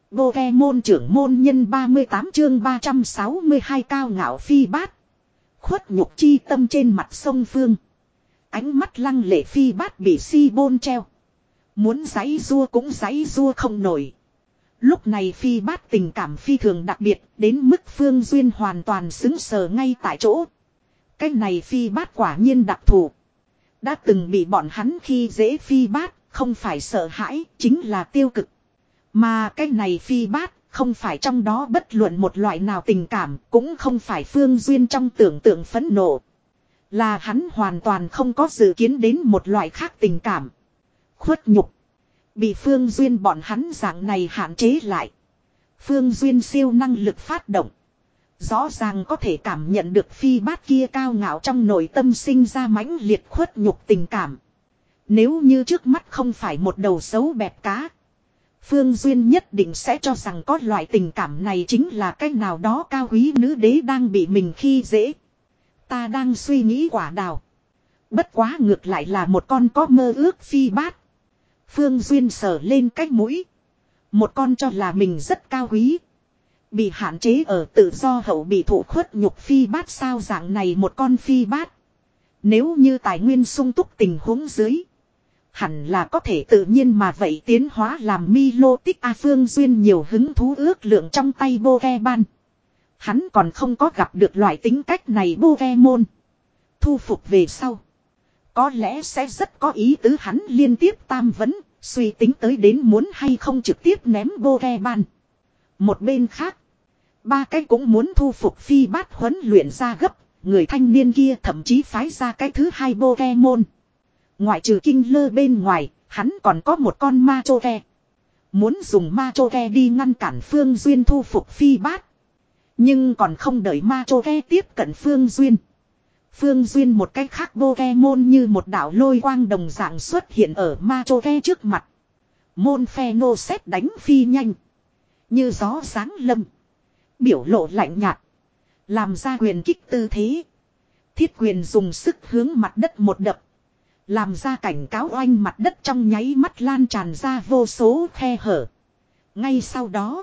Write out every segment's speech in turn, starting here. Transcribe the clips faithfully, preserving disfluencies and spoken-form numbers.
Pokemon trưởng môn nhân ba mươi tám chương ba trăm sáu mươi hai cao ngạo phi bát. Khuất nhục chi tâm trên mặt sông Phương. Ánh mắt lăng lệ phi bát bị si bôn treo. Muốn giãy rua cũng giãy rua không nổi. Lúc này phi bát tình cảm phi thường đặc biệt đến mức Phương Duyên hoàn toàn xứng sờ ngay tại chỗ. Cái này phi bát quả nhiên đặc thù. Đã từng bị bọn hắn khi dễ phi bát, không phải sợ hãi, chính là tiêu cực. Mà cái này phi bát, không phải trong đó bất luận một loại nào tình cảm, cũng không phải Phương Duyên trong tưởng tượng phẫn nộ. Là hắn hoàn toàn không có dự kiến đến một loại khác tình cảm. Khuất nhục. Bị Phương Duyên bọn hắn dạng này hạn chế lại. Phương Duyên siêu năng lực phát động. Rõ ràng có thể cảm nhận được phi bát kia cao ngạo trong nội tâm sinh ra mãnh liệt khuất nhục tình cảm. Nếu như trước mắt không phải một đầu xấu bẹp cá. Phương Duyên nhất định sẽ cho rằng có loại tình cảm này chính là cách nào đó cao quý nữ đế đang bị mình khi dễ. Ta đang suy nghĩ quả đào. Bất quá ngược lại là một con có mơ ước phi bát. Phương Duyên sờ lên cái mũi. Một con cho là mình rất cao quý. Bị hạn chế ở tự do hậu bị thụ khuất nhục phi bát sao dạng này một con phi bát. Nếu như tài nguyên sung túc tình huống dưới. Hẳn là có thể tự nhiên mà vậy tiến hóa làm Milo tích A Phương Duyên nhiều hứng thú ước lượng trong tay Pokemon. Hắn còn không có gặp được loại tính cách này Pokemon. Thu phục về sau. Có lẽ sẽ rất có ý tứ hắn liên tiếp tam vấn, suy tính tới đến muốn hay không trực tiếp ném Pokemon. Một bên khác. Ba cái cũng muốn thu phục phi bát huấn luyện ra gấp, người thanh niên kia thậm chí phái ra cái thứ hai Pokemon. Ngoại trừ kinh lơ bên ngoài, hắn còn có một con ma chô ke. Muốn dùng ma chô ke đi ngăn cản Phương Duyên thu phục phi bát. Nhưng còn không đợi ma chô ke tiếp cận Phương Duyên. Phương Duyên một cái khác Pokemon như một đạo lôi quang đồng dạng xuất hiện ở ma chô ke trước mặt. Môn phe nô xét đánh phi nhanh. Như gió sáng lâm. Biểu lộ lạnh nhạt. Làm ra quyền kích tư thế. Thiết quyền dùng sức hướng mặt đất một đập. Làm ra cảnh cáo oanh mặt đất trong nháy mắt lan tràn ra vô số khe hở. Ngay sau đó.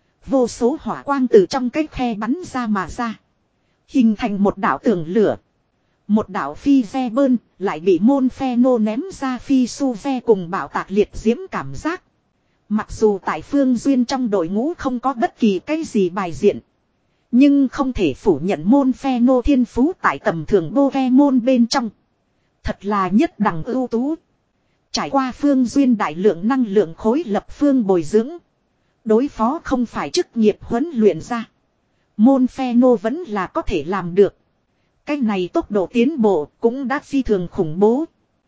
Vô số hỏa quang từ trong cái khe bắn ra mà ra. Hình thành một đạo tường lửa. Một đạo phi ve bơn lại bị môn phe nô ném ra phi su ve cùng bảo tạc liệt diễm cảm giác. Mặc dù tại Phương Duyên trong đội ngũ không có bất kỳ cái gì bài diện. Nhưng không thể phủ nhận môn phe nô thiên phú tại tầm thường Pokemon bên trong. Thật là nhất đẳng ưu tú. Trải qua Phương Duyên đại lượng năng lượng khối lập phương bồi dưỡng. Đối phó không phải chức nghiệp huấn luyện ra. Môn phe nô vẫn là có thể làm được. Cái này tốc độ tiến bộ cũng đã phi thường khủng bố.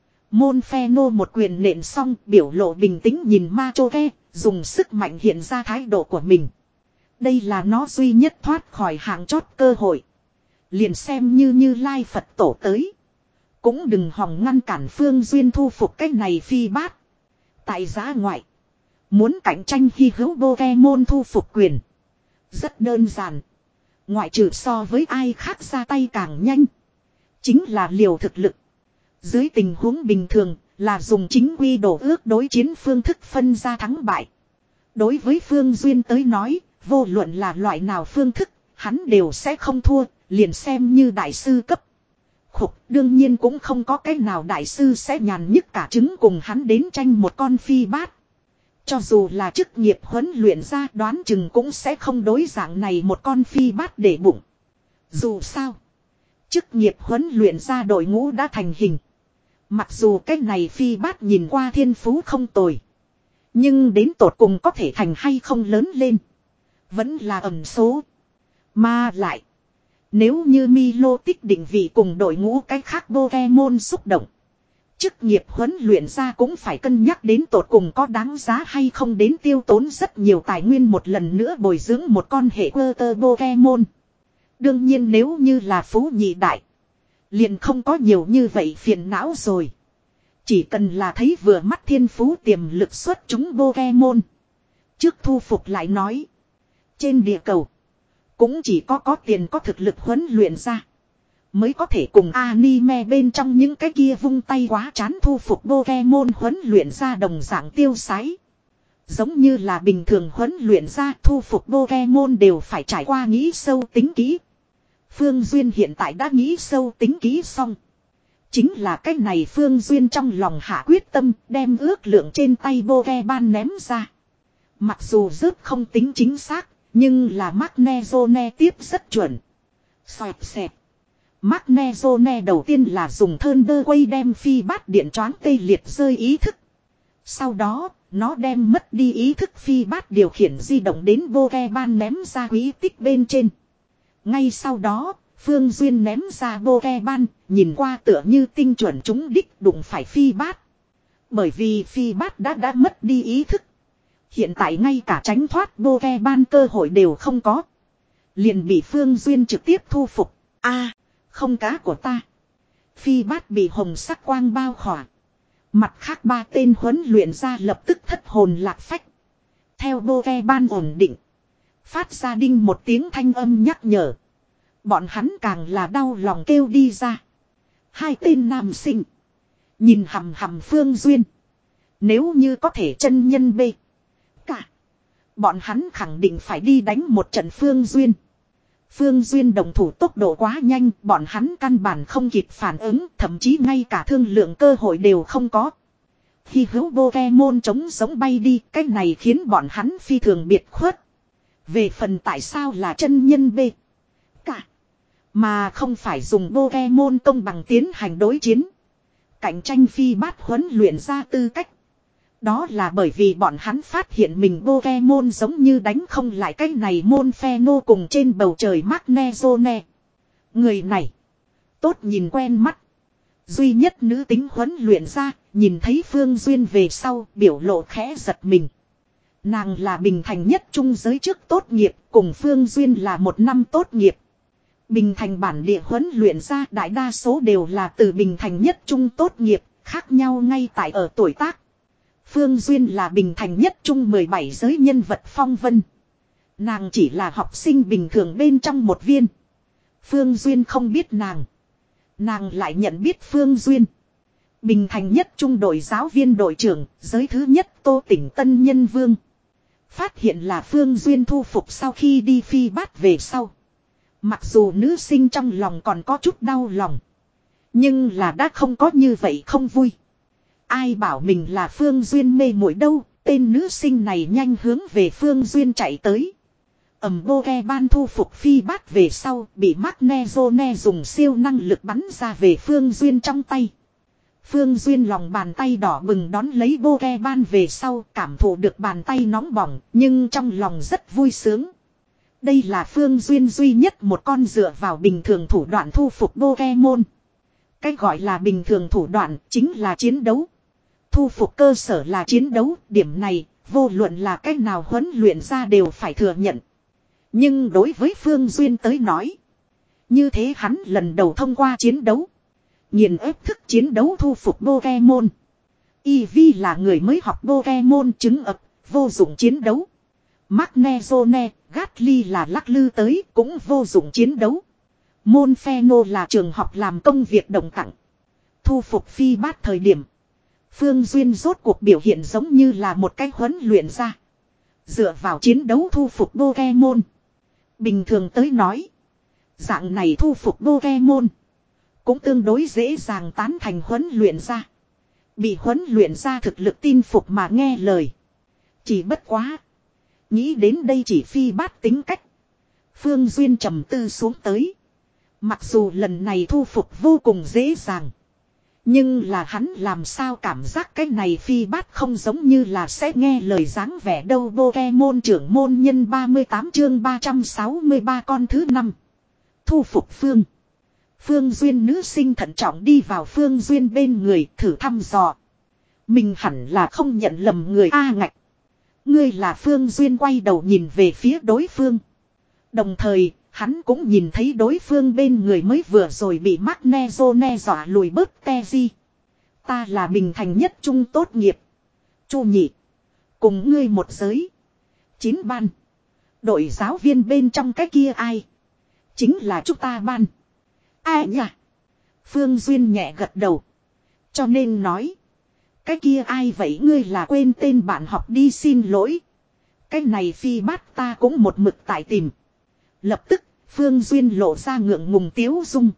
Môn phe nô một quyền nện xong biểu lộ bình tĩnh nhìn ma chô ke, dùng sức mạnh hiện ra thái độ của mình. Đây là nó duy nhất thoát khỏi hạng chót cơ hội. Liền xem như như Lai Phật tổ tới. Cũng đừng hòng ngăn cản Phương Duyên thu phục cái này phi bát. Tại giá ngoại. Muốn cạnh tranh hy hữu Pokemon thu phục quyền. Rất đơn giản. Ngoại trừ so với ai khác ra tay càng nhanh. Chính là liều thực lực. Dưới tình huống bình thường là dùng chính quy đổ ước đối chiến phương thức phân ra thắng bại. Đối với Phương Duyên tới nói, vô luận là loại nào phương thức, hắn đều sẽ không thua, liền xem như đại sư cấp. Khục, đương nhiên cũng không có cái nào đại sư sẽ nhàn nhức cả trứng cùng hắn đến tranh một con phi bát. Cho dù là chức nghiệp huấn luyện ra đoán chừng cũng sẽ không đối dạng này một con phi bát để bụng. Dù sao, chức nghiệp huấn luyện ra đội ngũ đã thành hình. Mặc dù cái này phi bát nhìn qua thiên phú không tồi. Nhưng đến tột cùng có thể thành hay không lớn lên. Vẫn là ẩn số. Mà lại. Nếu như Milo tích định vị cùng đội ngũ cái khác Pokemon xúc động. Chức nghiệp huấn luyện ra cũng phải cân nhắc đến tột cùng có đáng giá hay không đến tiêu tốn rất nhiều tài nguyên một lần nữa bồi dưỡng một con hệ quơ tơ Pokemon. Đương nhiên nếu như là phú nhị đại. Liền không có nhiều như vậy phiền não rồi. Chỉ cần là thấy vừa mắt thiên phú tiềm lực xuất chúng Pokemon. Trước thu phục lại nói. Trên địa cầu. Cũng chỉ có có tiền có thực lực huấn luyện ra. Mới có thể cùng anime bên trong những cái kia vung tay quá chán thu phục Pokemon huấn luyện ra đồng dạng tiêu sái. Giống như là bình thường huấn luyện ra thu phục Pokemon đều phải trải qua nghĩ sâu tính kỹ. Phương Duyên hiện tại đã nghĩ sâu tính kỹ xong. Chính là cái này Phương Duyên trong lòng hạ quyết tâm đem ước lượng trên tay Pokemon ném ra. Mặc dù rớt không tính chính xác, nhưng là Magnezone tiếp rất chuẩn. Xoẹt xẹt. Magnezone đầu tiên là dùng Thunder Wave đem phi bát điện choáng tê liệt rơi ý thức. Sau đó, nó đem mất đi ý thức phi bát điều khiển di động đến Pokemon ném ra quý tích bên trên. Ngay sau đó, Phương Duyên ném ra Pokemon, nhìn qua tựa như tinh chuẩn trúng đích đụng phải phi bát. Bởi vì phi bát đã đã mất đi ý thức. Hiện tại ngay cả tránh thoát Pokemon cơ hội đều không có. Liền bị Phương Duyên trực tiếp thu phục. A, không cá của ta. Phi bát bị hồng sắc quang bao khỏa. Mặt khác ba tên huấn luyện ra lập tức thất hồn lạc phách. Theo Pokemon ổn định. Phát ra đinh một tiếng thanh âm nhắc nhở. Bọn hắn càng là đau lòng kêu đi ra. Hai tên nam sinh. Nhìn hầm hầm Phương Duyên. Nếu như có thể chân nhân bê. Cả. Bọn hắn khẳng định phải đi đánh một trận Phương Duyên. Phương Duyên đồng thủ tốc độ quá nhanh. Bọn hắn căn bản không kịp phản ứng. Thậm chí ngay cả thương lượng cơ hội đều không có. Khi hữu Pokemon chống giống bay đi. Cái này khiến bọn hắn phi thường biệt khuất. Về phần tại sao là chân nhân bê. Cả. Mà không phải dùng Pokemon công bằng tiến hành đối chiến. Cạnh tranh phi bát huấn luyện ra tư cách. Đó là bởi vì bọn hắn phát hiện mình Pokemon giống như đánh không lại cái này môn Pheno cùng trên bầu trời Magnezone. Người này. Tốt nhìn quen mắt. Duy nhất nữ tính huấn luyện ra, nhìn thấy Phương Duyên về sau, biểu lộ khẽ giật mình. Nàng là Bình Thành nhất trung giới trước tốt nghiệp, cùng Phương Duyên là một năm tốt nghiệp. Bình Thành bản địa huấn luyện ra đại đa số đều là từ Bình Thành nhất trung tốt nghiệp, khác nhau ngay tại ở tuổi tác. Phương Duyên là Bình Thành nhất trung mười bảy giới nhân vật phong vân. Nàng chỉ là học sinh bình thường bên trong một viên. Phương Duyên không biết nàng. Nàng lại nhận biết Phương Duyên. Bình Thành nhất trung đội giáo viên đội trưởng, giới thứ nhất Tô Tỉnh Tân Nhân Vương. Phát hiện là Phương Duyên thu phục sau khi đi phi bát về sau. Mặc dù nữ sinh trong lòng còn có chút đau lòng. Nhưng là đã không có như vậy không vui. Ai bảo mình là Phương Duyên mê muội đâu. Tên nữ sinh này nhanh hướng về Phương Duyên chạy tới. Ẩm Pokemon thu phục phi bát về sau. Bị Magnezone dùng siêu năng lực bắn ra về Phương Duyên trong tay. Phương Duyên lòng bàn tay đỏ bừng đón lấy Pokemon về sau. Cảm thụ được bàn tay nóng bỏng. Nhưng trong lòng rất vui sướng. Đây là Phương Duyên duy nhất một con dựa vào bình thường thủ đoạn thu phục Pokemon. Cái gọi là bình thường thủ đoạn chính là chiến đấu. Thu phục cơ sở là chiến đấu, điểm này, vô luận là cách nào huấn luyện ra đều phải thừa nhận. Nhưng đối với Phương Duyên tới nói, như thế hắn lần đầu thông qua chiến đấu. Nghiền ép thức chiến đấu thu phục Pokemon. Eevee là người mới học Pokemon chứng ập, vô dụng chiến đấu. Magnezone, Gatly là lắc lư tới cũng vô dụng chiến đấu. Môn Pheno là trường học làm công việc đồng tặng. Thu phục phi bát thời điểm. Phương Duyên rốt cuộc biểu hiện giống như là một cái huấn luyện ra. Dựa vào chiến đấu thu phục Pokemon. Bình thường tới nói. Dạng này thu phục Pokemon. Cũng tương đối dễ dàng tán thành huấn luyện ra. Bị huấn luyện ra thực lực tin phục mà nghe lời. Chỉ bất quá. Nghĩ đến đây chỉ phi bát tính cách. Phương Duyên trầm tư xuống tới. Mặc dù lần này thu phục vô cùng dễ dàng. Nhưng là hắn làm sao cảm giác cái này phi bát không giống như là sẽ nghe lời dáng vẻ đâu. Pokemon trưởng môn nhân ba mươi tám chương ba trăm sáu mươi ba con thứ năm. Thu phục Phương. Phương Duyên nữ sinh thận trọng đi vào Phương Duyên bên người thử thăm dò. Mình hẳn là không nhận lầm người A ngạch. Ngươi là Phương Duyên quay đầu nhìn về phía đối phương. Đồng thời, hắn cũng nhìn thấy đối phương bên người mới vừa rồi bị Magnezone dọa lùi bớt Teji. Ta là Bình Thành nhất trung tốt nghiệp. Chu nhị. Cùng ngươi một giới. Chín ban. Đội giáo viên bên trong cái kia ai? Chính là chúng ta ban. Ai nhỉ? Phương Duyên nhẹ gật đầu. Cho nên nói. Cái kia ai vậy, ngươi là quên tên bạn học đi, xin lỗi. Cái này phi bát ta cũng một mực tại tìm. Lập tức, Phương Duyên lộ ra ngượng ngùng tiếu dung.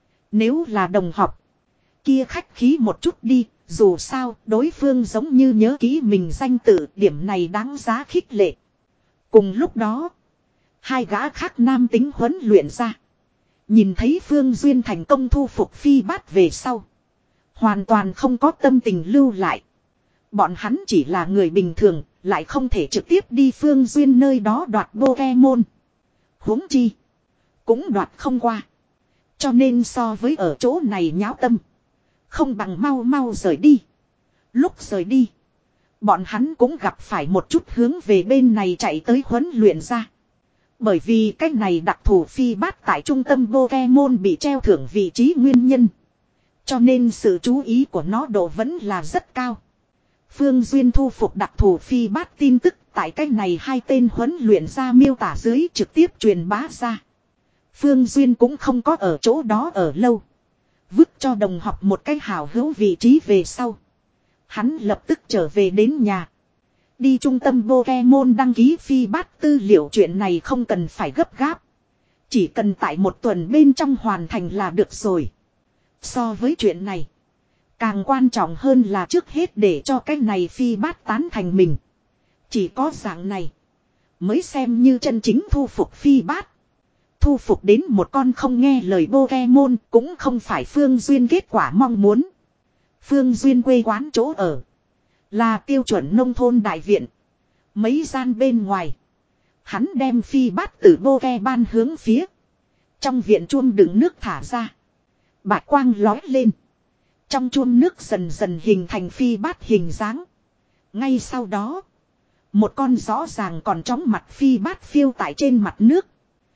Nếu là đồng học, kia khách khí một chút đi, dù sao, đối phương giống như nhớ kỹ mình danh tự, điểm này đáng giá khích lệ. Cùng lúc đó, hai gã khác nam tính huấn luyện ra. Nhìn thấy Phương Duyên thành công thu phục phi bát về sau. Hoàn toàn không có tâm tình lưu lại. Bọn hắn chỉ là người bình thường, lại không thể trực tiếp đi Phương Duyên nơi đó đoạt Pokemon. Huống chi, cũng đoạt không qua. Cho nên so với ở chỗ này nháo tâm, không bằng mau mau rời đi. Lúc rời đi, bọn hắn cũng gặp phải một chút hướng về bên này chạy tới huấn luyện ra. Bởi vì cái này đặc thù phi bát tại trung tâm Pokemon bị treo thưởng vị trí nguyên nhân. Cho nên sự chú ý của nó độ vẫn là rất cao. Phương Duyên thu phục đặc thù phi bát tin tức tại cái này hai tên huấn luyện ra miêu tả dưới trực tiếp truyền bá ra. Phương Duyên cũng không có ở chỗ đó ở lâu. Vứt cho đồng học một cái hào hữu vị trí về sau. Hắn lập tức trở về đến nhà. Đi trung tâm Pokemon đăng ký phi bát tư liệu, chuyện này không cần phải gấp gáp. Chỉ cần tại một tuần bên trong hoàn thành là được rồi. So với chuyện này, càng quan trọng hơn là trước hết để cho cái này phi bát tán thành mình. Chỉ có dạng này mới xem như chân chính thu phục phi bát. Thu phục đến một con không nghe lời Pokemon cũng không phải Phương Duyên kết quả mong muốn. Phương Duyên quê quán chỗ ở là tiêu chuẩn nông thôn đại viện. Mấy gian bên ngoài, hắn đem phi bát từ Pokemon hướng phía trong viện chuông đựng nước thả ra. Bạch quang lói lên. Trong chuông nước dần dần hình thành phi bát hình dáng. Ngay sau đó, một con rõ ràng còn chóng mặt phi bát phiêu tại trên mặt nước.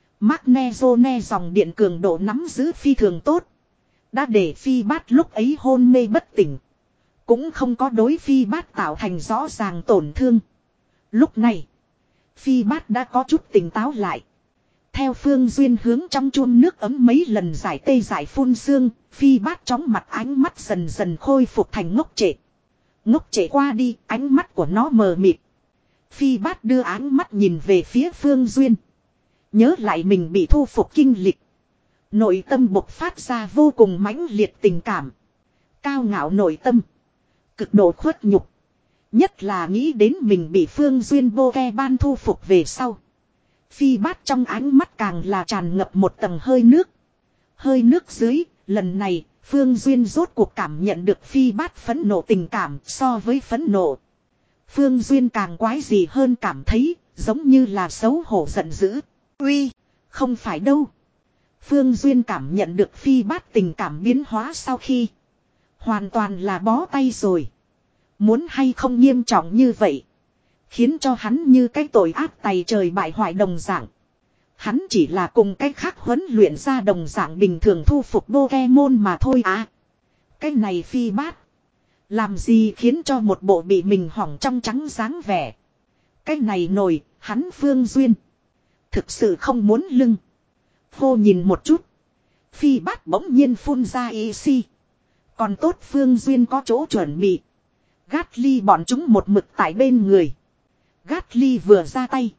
Magnezone dòng điện cường độ nắm giữ phi thường tốt. Đã để phi bát lúc ấy hôn mê bất tỉnh. Cũng không có đối phi bát tạo thành rõ ràng tổn thương. Lúc này, phi bát đã có chút tỉnh táo lại. Theo Phương Duyên hướng trong chuông nước ấm mấy lần giải tê giải phun sương, phi bát chóng mặt ánh mắt dần dần khôi phục thành ngốc trệ. Ngốc trệ qua đi, ánh mắt của nó mờ mịt. Phi bát đưa ánh mắt nhìn về phía Phương Duyên. Nhớ lại mình bị thu phục kinh lịch. Nội tâm bộc phát ra vô cùng mãnh liệt tình cảm. Cao ngạo nội tâm. Cực độ khuất nhục. Nhất là nghĩ đến mình bị Phương Duyên Pokemon thu phục về sau. Phi bát trong ánh mắt càng là tràn ngập một tầng hơi nước. Hơi nước dưới, lần này, Phương Duyên rốt cuộc cảm nhận được phi bát phẫn nộ tình cảm so với phẫn nộ. Phương Duyên càng quái gì hơn cảm thấy, giống như là xấu hổ giận dữ. Uy, không phải đâu. Phương Duyên cảm nhận được phi bát tình cảm biến hóa sau khi. Hoàn toàn là bó tay rồi. Muốn hay không nghiêm trọng như vậy. Khiến cho hắn như cái tội ác tày trời bại hoại đồng dạng. Hắn chỉ là cùng cái khác huấn luyện ra đồng dạng bình thường thu phục Pokemon mà thôi à. Cái này phi bát. Làm gì khiến cho một bộ bị mình hỏng trong trắng dáng vẻ. Cái này nổi, hắn Phương Duyên. Thực sự không muốn lưng. Hô nhìn một chút. Phi bát bỗng nhiên phun ra y si. Còn tốt Phương Duyên có chỗ chuẩn bị. Gatly bọn chúng một mực tại bên người. Gatly vừa ra tay.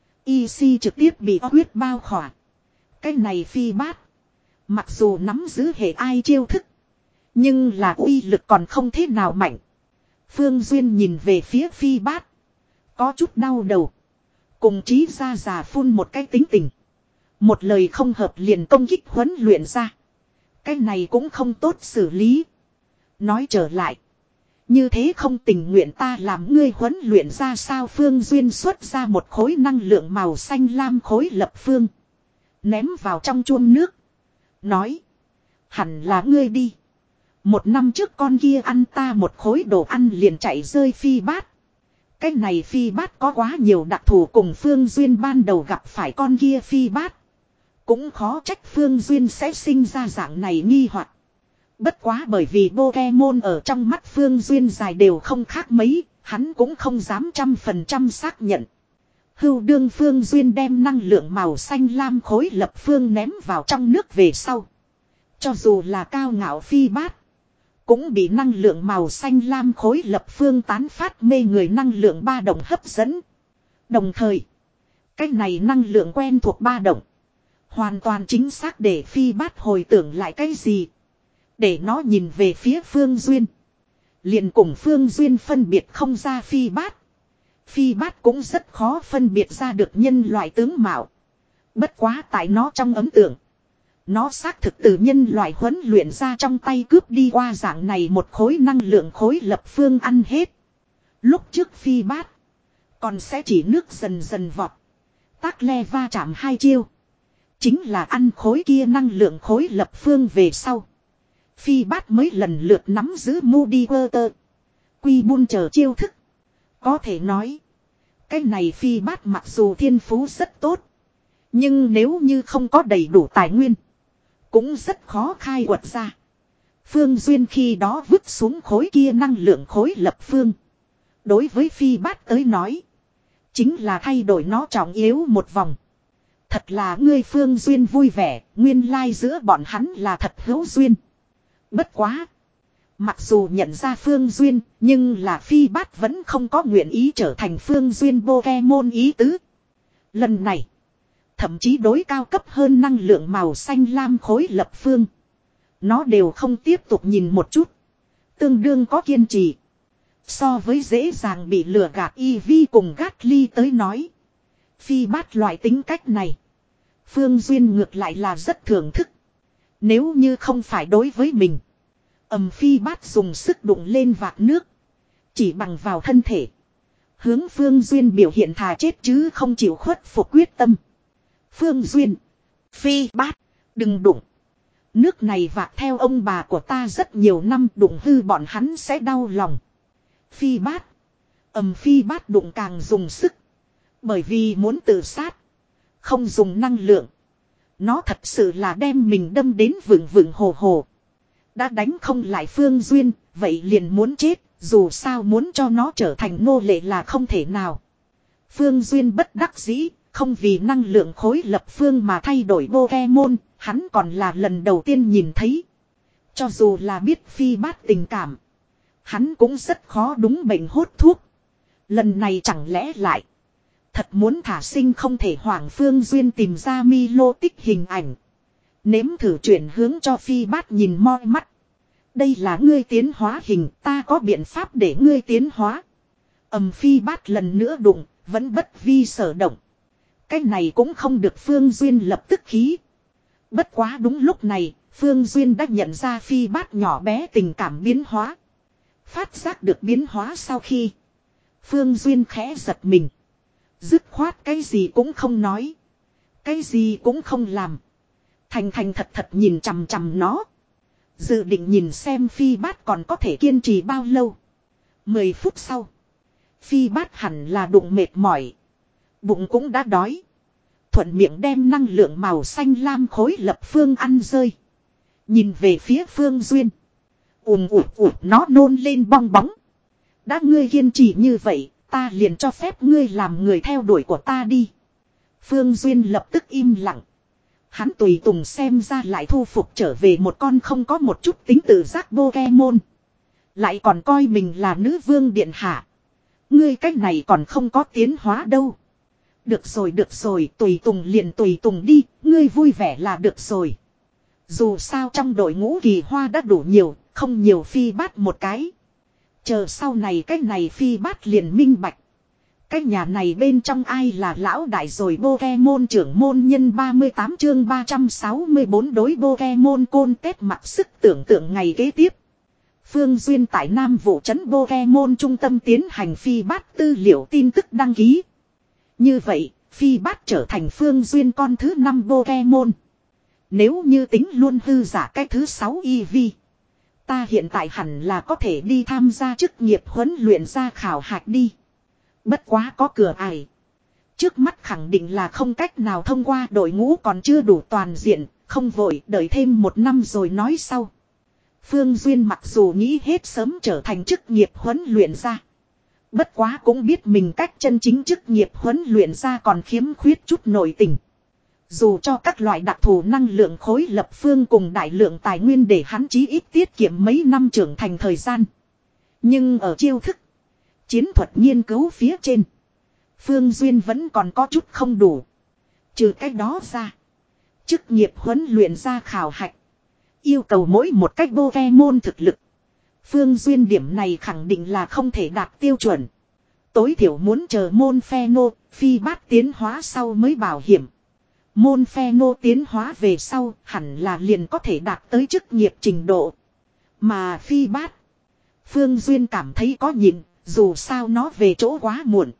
Y si trực tiếp bị huyết bao khỏa. Cái này phi bát. Mặc dù nắm giữ hệ ai chiêu thức. Nhưng là uy lực còn không thế nào mạnh. Phương Duyên nhìn về phía phi bát. Có chút đau đầu. Cùng trí ra già phun một cái tính tình. Một lời không hợp liền công kích huấn luyện ra. Cái này cũng không tốt xử lý. Nói trở lại. Như thế không tình nguyện ta làm ngươi huấn luyện ra sao. Phương Duyên xuất ra một khối năng lượng màu xanh lam khối lập phương. Ném vào trong chuông nước. Nói. Hẳn là ngươi đi. Một năm trước con kia ăn ta một khối đồ ăn liền chạy rơi phi bát. Cái này phi bát có quá nhiều đặc thù cùng Phương Duyên ban đầu gặp phải con kia phi bát. Cũng khó trách Phương Duyên sẽ sinh ra dạng này nghi hoặc. Bất quá bởi vì Pokemon ở trong mắt Phương Duyên dài đều không khác mấy, hắn cũng không dám trăm phần trăm xác nhận. Hưu đương Phương Duyên đem năng lượng màu xanh lam khối lập phương ném vào trong nước về sau. Cho dù là cao ngạo phi bát, cũng bị năng lượng màu xanh lam khối lập phương tán phát mê người năng lượng ba động hấp dẫn. Đồng thời, cái này năng lượng quen thuộc ba động, hoàn toàn chính xác để Phi Bát hồi tưởng lại cái gì. Để nó nhìn về phía Phương Duyên. Liền cùng Phương Duyên phân biệt không ra Phi Bát. Phi Bát cũng rất khó phân biệt ra được nhân loại tướng mạo. Bất quá tại nó trong ấn tượng, nó xác thực từ nhân loại huấn luyện ra trong tay cướp đi qua dạng này một khối năng lượng khối lập phương ăn hết. Lúc trước Phi Bát còn sẽ chỉ nước dần dần vọt. Tác le va chạm hai chiêu. Chính là ăn khối kia năng lượng khối lập phương về sau. Phi Bát mới lần lượt nắm giữ Moody Water, Quy Bun chờ chiêu thức. Có thể nói, cái này Phi Bát mặc dù thiên phú rất tốt, nhưng nếu như không có đầy đủ tài nguyên, cũng rất khó khai quật ra. Phương Duyên khi đó vứt xuống khối kia năng lượng khối lập phương. Đối với Phi Bát tới nói, chính là thay đổi nó trọng yếu một vòng. Thật là ngươi Phương Duyên vui vẻ, nguyên lai giữa bọn hắn là thật hữu duyên. Bất quá, mặc dù nhận ra Phương Duyên, nhưng là Phi Bát vẫn không có nguyện ý trở thành Phương Duyên Pokemon ý tứ. Lần này, thậm chí đối cao cấp hơn năng lượng màu xanh lam khối lập phương, nó đều không tiếp tục nhìn một chút. Tương đương có kiên trì. So với dễ dàng bị lừa gạt Eevee cùng Gatly tới nói, Phi Bát loại tính cách này, Phương Duyên ngược lại là rất thưởng thức. Nếu như không phải đối với mình, ầm Phi Bát dùng sức đụng lên vạt nước, chỉ bằng vào thân thể, hướng Phương Duyên biểu hiện thà chết chứ không chịu khuất phục quyết tâm. Phương Duyên, Phi Bát, đừng đụng. Nước này vạc theo ông bà của ta rất nhiều năm, đụng hư bọn hắn sẽ đau lòng. Phi Bát, ầm Phi Bát đụng càng dùng sức. Bởi vì muốn tự sát, không dùng năng lượng, nó thật sự là đem mình đâm đến vựng vựng hồ hồ. Đã đánh không lại Phương Duyên, vậy liền muốn chết, dù sao muốn cho nó trở thành nô lệ là không thể nào. Phương Duyên bất đắc dĩ, không vì năng lượng khối lập phương mà thay đổi Pokemon, hắn còn là lần đầu tiên nhìn thấy. Cho dù là biết Phi Bát tình cảm, hắn cũng rất khó đúng bệnh hốt thuốc. Lần này chẳng lẽ lại thật muốn thả sinh không thể hoảng. Phương Duyên tìm ra Milo tích hình ảnh, nếm thử chuyển hướng cho Phi Bát nhìn moi mắt. Đây là ngươi tiến hóa hình, ta có biện pháp để ngươi tiến hóa. Ầm Phi Bát lần nữa đụng, vẫn bất vi sở động. Cái này cũng không được Phương Duyên lập tức khí. Bất quá đúng lúc này, Phương Duyên đã nhận ra Phi Bát nhỏ bé tình cảm biến hóa. Phát giác được biến hóa sau khi, Phương Duyên khẽ giật mình. Dứt khoát cái gì cũng không nói, cái gì cũng không làm, thành thành thật thật nhìn chằm chằm nó. Dự định nhìn xem Phi Bát còn có thể kiên trì bao lâu. Mười phút sau, Phi Bát hẳn là đụng mệt mỏi, bụng cũng đã đói. Thuận miệng đem năng lượng màu xanh lam khối lập phương ăn rơi. Nhìn về phía Phương Duyên. Ùm ụt ụt nó nôn lên bong bóng. Đã ngươi kiên trì như vậy, ta liền cho phép ngươi làm người theo đuổi của ta đi. Phương Duyên lập tức im lặng. Hắn tùy tùng xem ra lại thu phục trở về một con không có một chút tính tự giác Pokemon. Lại còn coi mình là nữ vương điện hạ. Ngươi cách này còn không có tiến hóa đâu. Được rồi được rồi, tùy tùng liền tùy tùng đi, ngươi vui vẻ là được rồi. Dù sao trong đội ngũ Kỳ Hoa đã đủ nhiều, không nhiều Phi Bát một cái. Chờ sau này cái này Phi Bát liền minh bạch. Cái nhà này bên trong ai là lão đại rồi. Pokemon trưởng môn nhân ba mươi tám chương ba trăm sáu mươi bốn đối Pokemon côn tết mặc sức tưởng tượng ngày kế tiếp. Phương Duyên tại Nam Vụ trấn Pokemon trung tâm tiến hành Phi Bát tư liệu tin tức đăng ký. Như vậy, Phi Bát trở thành Phương Duyên con thứ năm Pokemon. Nếu như tính luôn hư giả cái thứ sáu Eevee, ta hiện tại hẳn là có thể đi tham gia chức nghiệp huấn luyện ra khảo hạch đi. Bất quá có cửa ải. Trước mắt khẳng định là không cách nào thông qua, đội ngũ còn chưa đủ toàn diện, không vội, đợi thêm một năm rồi nói sau. Phương Duyên mặc dù nghĩ hết sớm trở thành chức nghiệp huấn luyện ra. Bất quá cũng biết mình cách chân chính chức nghiệp huấn luyện ra còn khiếm khuyết chút nội tình. Dù cho các loại đặc thù năng lượng khối lập phương cùng đại lượng tài nguyên để hắn chí ít tiết kiệm mấy năm trưởng thành thời gian. Nhưng ở chiêu thức, chiến thuật nghiên cứu phía trên, Phương Duyên vẫn còn có chút không đủ. Trừ cách đó ra, chức nghiệp huấn luyện ra khảo hạch, yêu cầu mỗi một cách Pokemon thực lực. Phương Duyên điểm này khẳng định là không thể đạt tiêu chuẩn. Tối thiểu muốn chờ môn Pheno, phi bát tiến hóa sau mới bảo hiểm. Môn Pheno tiến hóa về sau hẳn là liền có thể đạt tới chức nghiệp trình độ. Mà phi bát, Phương Duyên cảm thấy có nhịn, dù sao nó về chỗ quá muộn.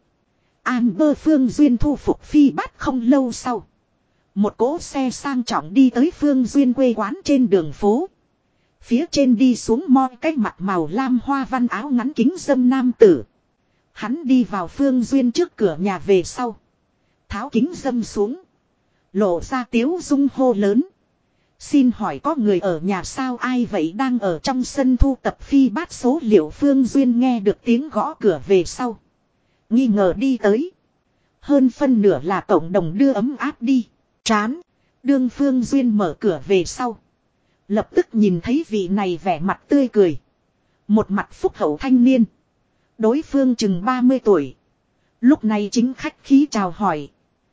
Amber Phương Duyên thu phục phi bát không lâu sau. Một cỗ xe sang trọng đi tới Phương Duyên quê quán trên đường phố. Phía trên đi xuống moi cái mặt màu lam hoa văn áo ngắn kính dâm nam tử. Hắn đi vào Phương Duyên trước cửa nhà về sau. Tháo kính dâm xuống. Lộ ra tiếu dung hô lớn. Xin hỏi có người ở nhà sao, ai vậy đang ở trong sân thu tập phi bát số liệu. Phương Duyên nghe được tiếng gõ cửa về sau. Nghi ngờ đi tới. Hơn phân nửa là cộng đồng đưa ấm áp đi. Chán. Đương Phương Duyên mở cửa về sau. Lập tức nhìn thấy vị này vẻ mặt tươi cười. Một mặt phúc hậu thanh niên. Đối phương chừng ba mươi tuổi. Lúc này chính khách khí chào hỏi.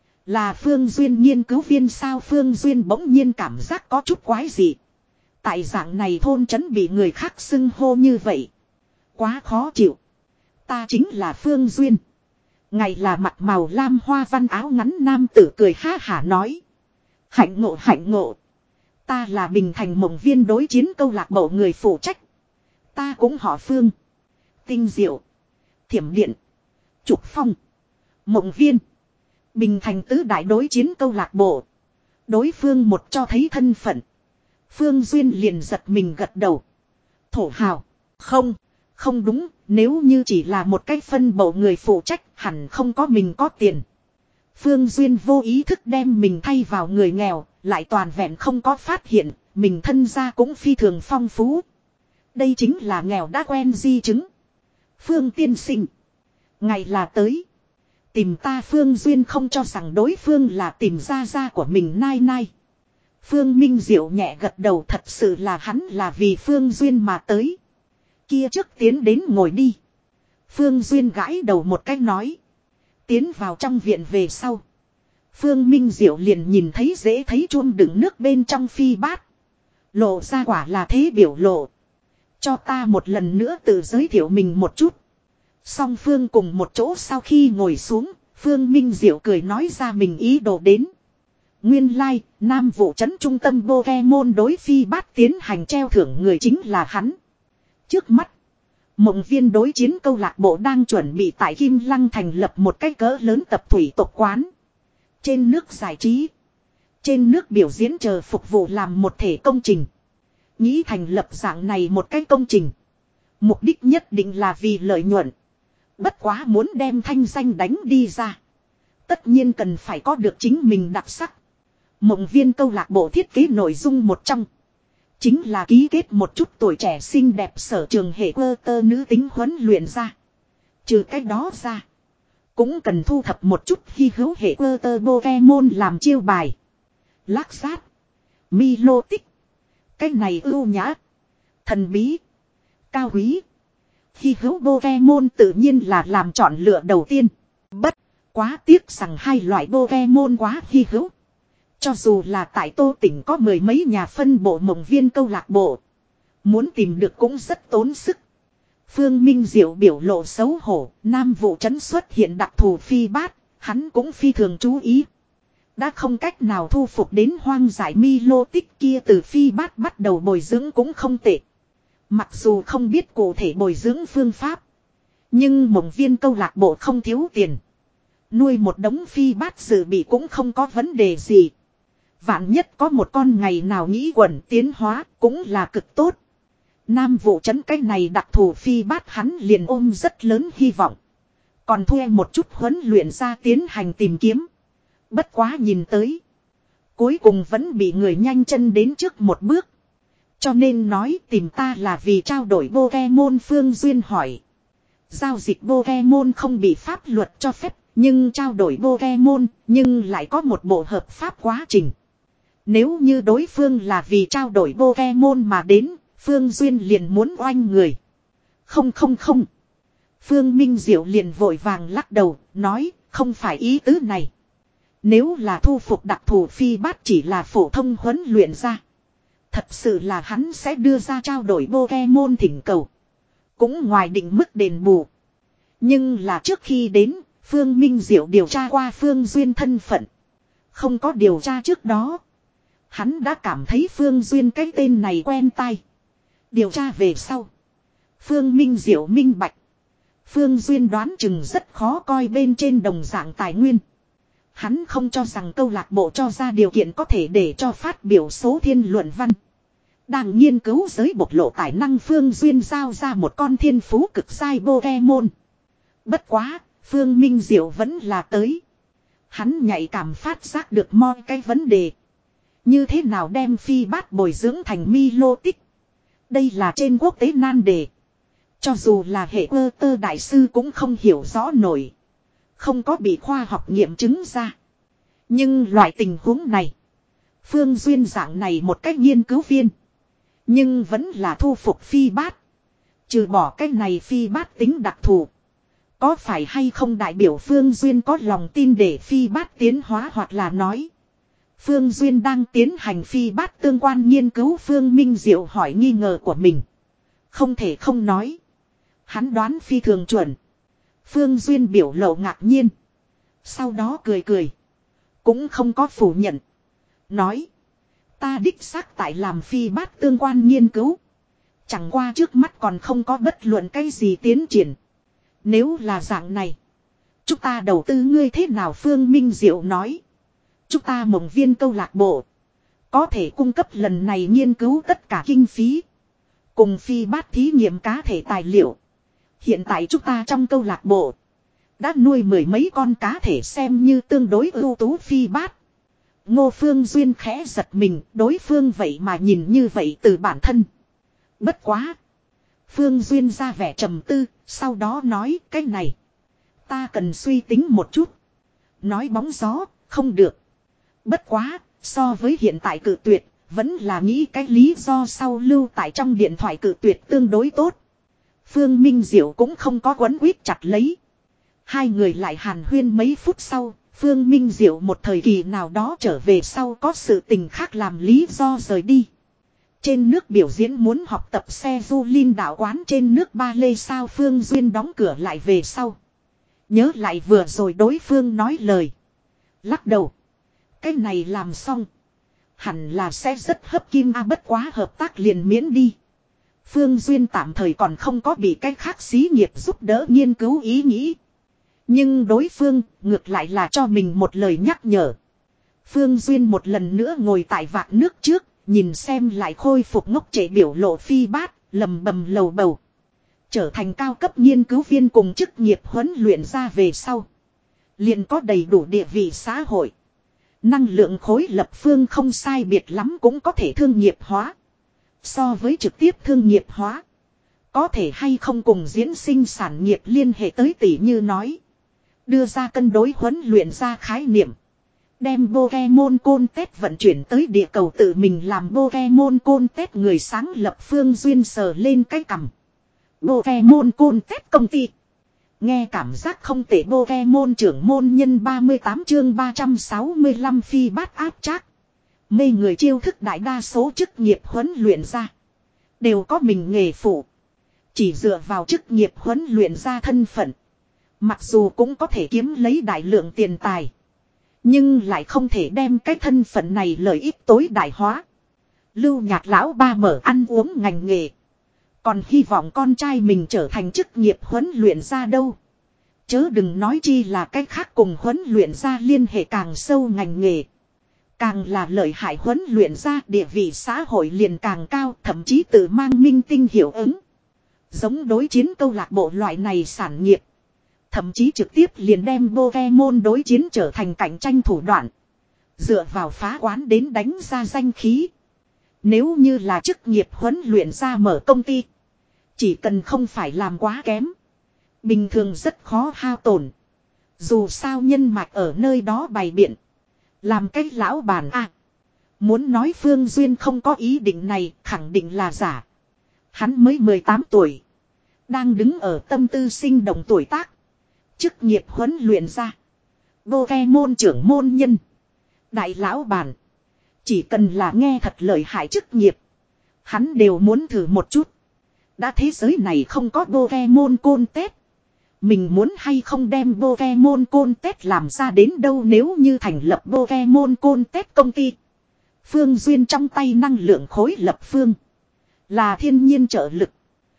Là Phương Duyên nghiên cứu viên sao? Phương Duyên bỗng nhiên cảm giác có chút quái dị. Tại dạng này thôn trấn bị người khác xưng hô như vậy. Quá khó chịu. Ta chính là Phương Duyên. Ngày là mặt màu lam hoa văn áo ngắn nam tử cười ha hả nói. Hạnh ngộ hạnh ngộ. Ta là Bình Thành Mộng Viên đối chiến câu lạc bộ người phụ trách. Ta cũng họ Phương. Tinh Diệu. Thiểm Điện. Trục Phong. Mộng Viên. Bình Thành tứ đại đối chiến câu lạc bộ. Đối phương một cho thấy thân phận. Phương Duyên liền giật mình gật đầu. Thổ hào. Không. Không đúng. Nếu như chỉ là một cách phân bộ người phụ trách hẳn không có mình có tiền. Phương Duyên vô ý thức đem mình thay vào người nghèo. Lại toàn vẹn không có phát hiện. Mình thân gia cũng phi thường phong phú. Đây chính là nghèo đã quen di chứng. Phương tiên sinh. Ngày là tới. Tìm ta. Phương Duyên không cho rằng đối phương là tìm gia gia của mình nai nai. Phương Minh Diệu nhẹ gật đầu, thật sự là hắn là vì Phương Duyên mà tới. Kia trước tiến đến ngồi đi. Phương Duyên gãi đầu một cách nói. Tiến vào trong viện về sau. Phương Minh Diệu liền nhìn thấy dễ thấy chuông đựng nước bên trong phi bát. Lộ ra quả là thế biểu lộ. Cho ta một lần nữa tự giới thiệu mình một chút. Song Phương cùng một chỗ sau khi ngồi xuống, Phương Minh Diệu cười nói ra mình ý đồ đến. Nguyên lai, like, Nam Vụ trấn trung tâm Pokemon đối phi bát tiến hành treo thưởng người chính là hắn. Trước mắt, Mộng Viên đối chiến câu lạc bộ đang chuẩn bị tại Kim Lăng thành lập một cái cỡ lớn tập thủy tộc quán. Trên nước giải trí, trên nước biểu diễn chờ phục vụ làm một thể công trình. Nghĩ thành lập dạng này một cái công trình. Mục đích nhất định là vì lợi nhuận. Bất quá muốn đem thanh danh đánh đi ra. Tất nhiên cần phải có được chính mình đặc sắc. Mộng Viên câu lạc bộ thiết kế nội dung một trong. Chính là ký kết một chút tuổi trẻ xinh đẹp sở trường hệ quơ tơ nữ tính huấn luyện ra. Trừ cách đó ra. Cũng cần thu thập một chút hy hữu hệ quơ tơ Pokemon làm chiêu bài. Lác sát. Milo tích. Cái này ưu nhã. Thần bí. Cao quý. Hy hữu Pokemon tự nhiên là làm chọn lựa đầu tiên. Bất quá tiếc rằng hai loại Pokemon quá hy hữu. Cho dù là tại Tô tỉnh có mười mấy nhà phân bộ Mộng Viên câu lạc bộ. Muốn tìm được cũng rất tốn sức. Phương Minh Diệu biểu lộ xấu hổ. Nam Vụ trấn xuất hiện đặc thù phi bát. Hắn cũng phi thường chú ý. Đã không cách nào thu phục đến hoang dại Milo tích kia, từ phi bát bắt đầu bồi dưỡng cũng không tệ. Mặc dù không biết cụ thể bồi dưỡng phương pháp. Nhưng Mộng Viên câu lạc bộ không thiếu tiền. Nuôi một đống phi bát dự bị cũng không có vấn đề gì. Vạn nhất có một con ngày nào nghĩ quẩn tiến hóa cũng là cực tốt. Nam Vụ trấn cái này đặc thù phi bát hắn liền ôm rất lớn hy vọng. Còn thuê một chút huấn luyện ra tiến hành tìm kiếm. Bất quá nhìn tới. Cuối cùng vẫn bị người nhanh chân đến trước một bước. Cho nên nói tìm ta là vì trao đổi Pokemon. Phương Duyên hỏi. Giao dịch Pokemon không bị pháp luật cho phép. Nhưng trao đổi Pokemon, nhưng lại có một bộ hợp pháp quá trình. Nếu như đối phương là vì trao đổi Pokemon mà đến, Phương Duyên liền muốn oanh người. Không không không. Phương Minh Diệu liền vội vàng lắc đầu, nói, không phải ý tứ này. Nếu là thu phục đặc thù phi bát chỉ là phổ thông huấn luyện ra. Thật sự là hắn sẽ đưa ra trao đổi Pokemon thỉnh cầu. Cũng ngoài định mức đền bù. Nhưng là trước khi đến, Phương Minh Diệu điều tra qua Phương Duyên thân phận. Không có điều tra trước đó. Hắn đã cảm thấy Phương Duyên cái tên này quen tai. Điều tra về sau. Phương Minh Diệu minh bạch. Phương Duyên đoán chừng rất khó coi bên trên đồng dạng tài nguyên. Hắn không cho rằng câu lạc bộ cho ra điều kiện có thể để cho phát biểu số thiên luận văn. Đang nghiên cứu giới bộc lộ tài năng Phương Duyên giao ra một con thiên phú cực sai Pokemon. Bất quá, Phương Minh Diệu vẫn là tới. Hắn nhạy cảm phát giác được mọi cái vấn đề. Như thế nào đem phi bát bồi dưỡng thành Milo tích. Đây là trên quốc tế nan đề. Cho dù là hệ cơ tơ đại sư cũng không hiểu rõ nổi. Không có bị khoa học nghiệm chứng ra. Nhưng loại tình huống này. Phương Duyên dạng này một cách nghiên cứu viên. Nhưng vẫn là thu phục phi bát. Trừ bỏ cách này phi bát tính đặc thù. Có phải hay không đại biểu Phương Duyên có lòng tin để phi bát tiến hóa hoặc là nói. Phương Duyên đang tiến hành phi bát tương quan nghiên cứu Phương Minh Diệu hỏi nghi ngờ của mình. Không thể không nói. Hắn đoán phi thường chuẩn. Phương Duyên biểu lộ ngạc nhiên. Sau đó cười cười. Cũng không có phủ nhận. Nói. Ta đích xác tại làm phi bát tương quan nghiên cứu. Chẳng qua trước mắt còn không có bất luận cái gì tiến triển. Nếu là dạng này. Chúng ta đầu tư ngươi thế nào Phương Minh Diệu nói. Chúng ta mộng viên câu lạc bộ. Có thể cung cấp lần này nghiên cứu tất cả kinh phí. Cùng phi bát thí nghiệm cá thể tài liệu. Hiện tại chúng ta trong câu lạc bộ. Đã nuôi mười mấy con cá thể xem như tương đối ưu tú phi bát. Ngô Phương Duyên khẽ giật mình. Đối phương vậy mà nhìn như vậy từ bản thân. Bất quá. Phương Duyên ra vẻ trầm tư. Sau đó nói cái này. Ta cần suy tính một chút. Nói bóng gió. Không được. Bất quá. So với hiện tại cự tuyệt. Vẫn là nghĩ cái lý do sau lưu tại trong điện thoại cự tuyệt tương đối tốt. Phương Minh Diệu cũng không có quấn quýt chặt lấy. Hai người lại hàn huyên mấy phút sau. Phương Minh Diệu một thời kỳ nào đó trở về sau có sự tình khác làm lý do rời đi. Trên nước biểu diễn muốn học tập xe du linh đạo quán trên nước ba lê sao Phương Duyên đóng cửa lại về sau. Nhớ lại vừa rồi đối phương nói lời. Lắc đầu. Cái này làm xong. Hẳn là sẽ rất hấp kim a bất quá hợp tác liền miễn đi. Phương Duyên tạm thời còn không có bị cái khác xí nghiệp giúp đỡ nghiên cứu ý nghĩ. Nhưng đối phương ngược lại là cho mình một lời nhắc nhở. Phương Duyên một lần nữa ngồi tại vạc nước trước. Nhìn xem lại khôi phục ngốc trệ biểu lộ phi bát. Lầm bầm lầu bầu. Trở thành cao cấp nghiên cứu viên cùng chức nghiệp huấn luyện ra về sau. Liền có đầy đủ địa vị xã hội. Năng lượng khối lập phương không sai biệt lắm cũng có thể thương nghiệp hóa. So với trực tiếp thương nghiệp hóa. Có thể hay không cùng diễn sinh sản nghiệp liên hệ tới tỷ như nói. Đưa ra cân đối huấn luyện ra khái niệm. Đem Pokemon Contest vận chuyển tới địa cầu tự mình làm Pokemon Contest người sáng lập Phương Duyên sờ lên cái cằm. Pokemon Contest công ty. Nghe cảm giác không tệ Pokemon trưởng môn nhân ba mươi tám chương ba trăm sáu mươi lăm phi bát áp trác. Mê người chiêu thức đại đa số chức nghiệp huấn luyện ra. Đều có mình nghề phụ. Chỉ dựa vào chức nghiệp huấn luyện ra thân phận. Mặc dù cũng có thể kiếm lấy đại lượng tiền tài. Nhưng lại không thể đem cái thân phận này lợi ích tối đại hóa. Lưu Nhạc lão ba mở ăn uống ngành nghề. Còn hy vọng con trai mình trở thành chức nghiệp huấn luyện ra đâu. Chớ đừng nói chi là cái khác cùng huấn luyện ra liên hệ càng sâu ngành nghề. Càng là lợi hại huấn luyện ra địa vị xã hội liền càng cao thậm chí tự mang minh tinh hiệu ứng. Giống đối chiến câu lạc bộ loại này sản nghiệp. Thậm chí trực tiếp liền đem Pokemon đối chiến trở thành cạnh tranh thủ đoạn. Dựa vào phá quán đến đánh ra danh khí. Nếu như là chức nghiệp huấn luyện ra mở công ty. Chỉ cần không phải làm quá kém. Bình thường rất khó hao tổn. Dù sao nhân mạch ở nơi đó bày biện. Làm cái lão bản à. Muốn nói Phương Duyên không có ý định này khẳng định là giả. Hắn mới mười tám tuổi. Đang đứng ở tâm tư sinh động tuổi tác. Chức nghiệp huấn luyện ra. Pokemon trưởng môn nhân. Đại lão bản. Chỉ cần là nghe thật lời hại chức nghiệp. Hắn đều muốn thử một chút. Đã thế giới này không có Pokemon Contest. Mình muốn hay không đem Pokemon Contest làm ra đến đâu nếu như thành lập Pokemon Contest công ty. Phương Duyên trong tay năng lượng khối lập phương. Là thiên nhiên trợ lực.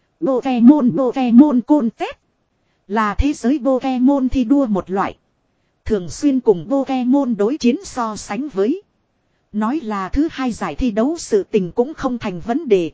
Pokemon Pokemon Contest. Là thế giới Pokemon thi đua một loại. Thường xuyên cùng Pokemon đối chiến so sánh với. Nói là thứ hai giải thi đấu sự tình cũng không thành vấn đề.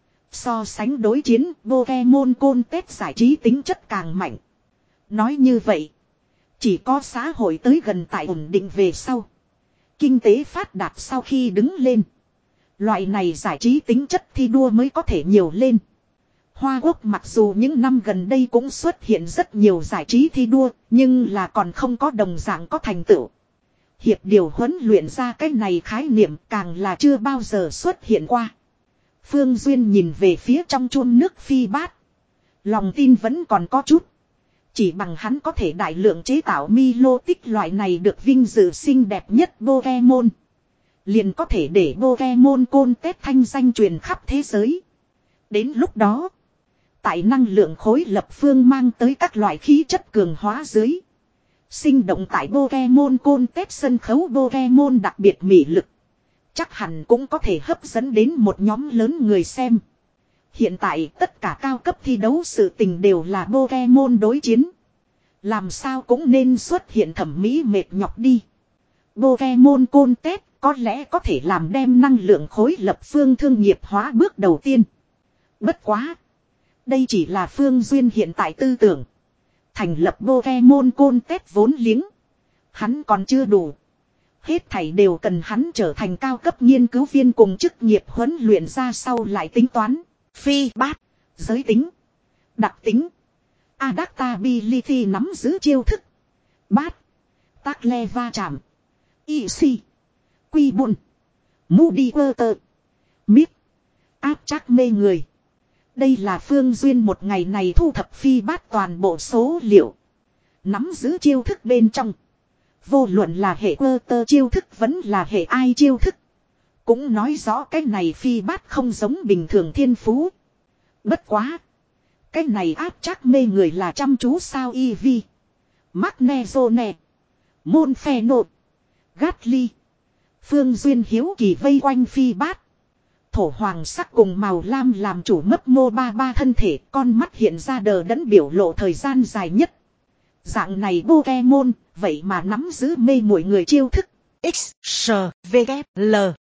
So sánh đối chiến Pokemon Contest giải trí tính chất càng mạnh. Nói như vậy. Chỉ có xã hội tới gần tại ổn định về sau. Kinh tế phát đạt sau khi đứng lên. Loại này giải trí tính chất thi đua mới có thể nhiều lên. Hoa Quốc mặc dù những năm gần đây cũng xuất hiện rất nhiều giải trí thi đua. Nhưng là còn không có đồng dạng có thành tựu. Hiệp điều huấn luyện ra cái này khái niệm càng là chưa bao giờ xuất hiện qua. Phương Duyên nhìn về phía trong chuông nước phi bát. Lòng tin vẫn còn có chút. Chỉ bằng hắn có thể đại lượng chế tạo Milo tích loại này được vinh dự xinh đẹp nhất Pokemon. Liền có thể để Pokemon Contest thanh danh truyền khắp thế giới. Đến lúc đó, tại năng lượng khối lập phương mang tới các loại khí chất cường hóa dưới. Sinh động tại Pokemon Contest sân khấu Pokemon đặc biệt mị lực. Chắc hẳn cũng có thể hấp dẫn đến một nhóm lớn người xem. Hiện tại tất cả cao cấp thi đấu sự tình đều là Pokemon đối chiến. Làm sao cũng nên xuất hiện thẩm mỹ mệt nhọc đi. Pokemon Contest có lẽ có thể làm đem năng lượng khối lập phương thương nghiệp hóa bước đầu tiên. Bất quá. Đây chỉ là Phương Duyên hiện tại tư tưởng. Thành lập Pokemon Contest vốn liếng. Hắn còn chưa đủ. Hết thảy đều cần hắn trở thành cao cấp nghiên cứu viên cùng chức nghiệp huấn luyện ra sau lại tính toán. Phi bát. Giới tính. Đặc tính. Adaptability nắm giữ chiêu thức. Bát. Tác le va chạm. Y si. Quy bùn. Moody Water. Mít. Áp chắc mê người. Đây là Phương Duyên một ngày này thu thập phi bát toàn bộ số liệu. Nắm giữ chiêu thức bên trong. Vô luận là hệ quơ tơ chiêu thức vẫn là hệ ai chiêu thức. Cũng nói rõ cái này phi bát không giống bình thường thiên phú. Bất quá. Cái này áp chắc mê người là chăm chú sao y vi. Magnezone. Môn phe nộp. Gatly. Phương Duyên hiếu kỳ vây quanh phi bát. Thổ hoàng sắc cùng màu lam làm chủ mấp mô ba ba thân thể, con mắt hiện ra đờ đẫn biểu lộ thời gian dài nhất. Dạng này Pokemon, vậy mà nắm giữ mê muội người chiêu thức. X, S, V, L.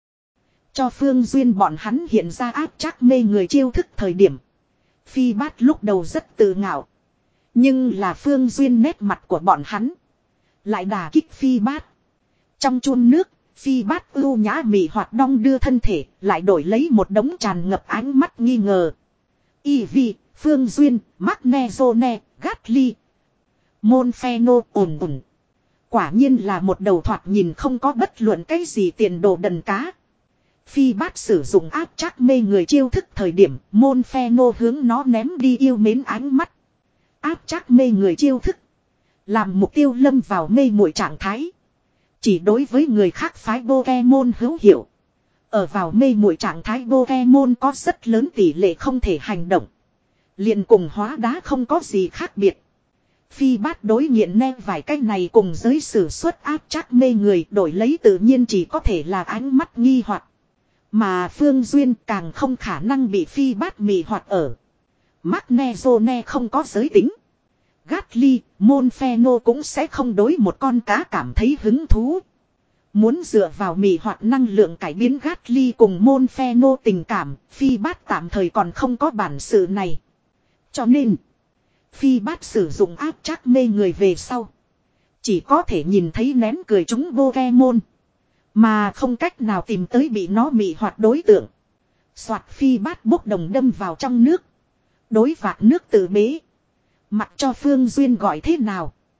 Cho Phương Duyên bọn hắn hiện ra áp chắc mê người chiêu thức thời điểm. Phi bát lúc đầu rất tự ngạo. Nhưng là Phương Duyên nét mặt của bọn hắn. Lại đả kích phi bát. Trong chuông nước. Phi bát ưu nhã mị hoạt đong đưa thân thể, lại đổi lấy một đống tràn ngập ánh mắt nghi ngờ. Y vi, Phương Duyên, Magnezone, Gatly. Môn pheno ổn ổn. Quả nhiên là một đầu thoạt nhìn không có bất luận cái gì tiền đồ đần cá. Phi bát sử dụng áp chắc mê người chiêu thức thời điểm, môn pheno hướng nó ném đi yêu mến ánh mắt. Áp chắc mê người chiêu thức. Làm mục tiêu lâm vào mê muội trạng thái. Chỉ đối với người khác phái Pokemon hữu hiệu. Ở vào mê muội trạng thái Pokemon có rất lớn tỷ lệ không thể hành động. Liền cùng hóa đá không có gì khác biệt. Phi bát đối nghiện ne vài cái này cùng giới sử xuất áp chắc mê người đổi lấy tự nhiên chỉ có thể là ánh mắt nghi hoặc. Mà Phương Duyên càng không khả năng bị phi bát mị hoặc ở. Magnezone không có giới tính. Gatly, môn pheno cũng sẽ không đối một con cá cảm thấy hứng thú. Muốn dựa vào mị hoặc năng lượng cải biến Gatly cùng môn pheno tình cảm, phi bát tạm thời còn không có bản sự này. Cho nên, phi bát sử dụng áp chắc mê người về sau. Chỉ có thể nhìn thấy nén cười chúng Pokemon. Mà không cách nào tìm tới bị nó mị hoặc đối tượng. Soạt phi bát bốc đồng đâm vào trong nước. Đối vạc nước tự bế. Mặc cho Phương Duyên gọi thế nào.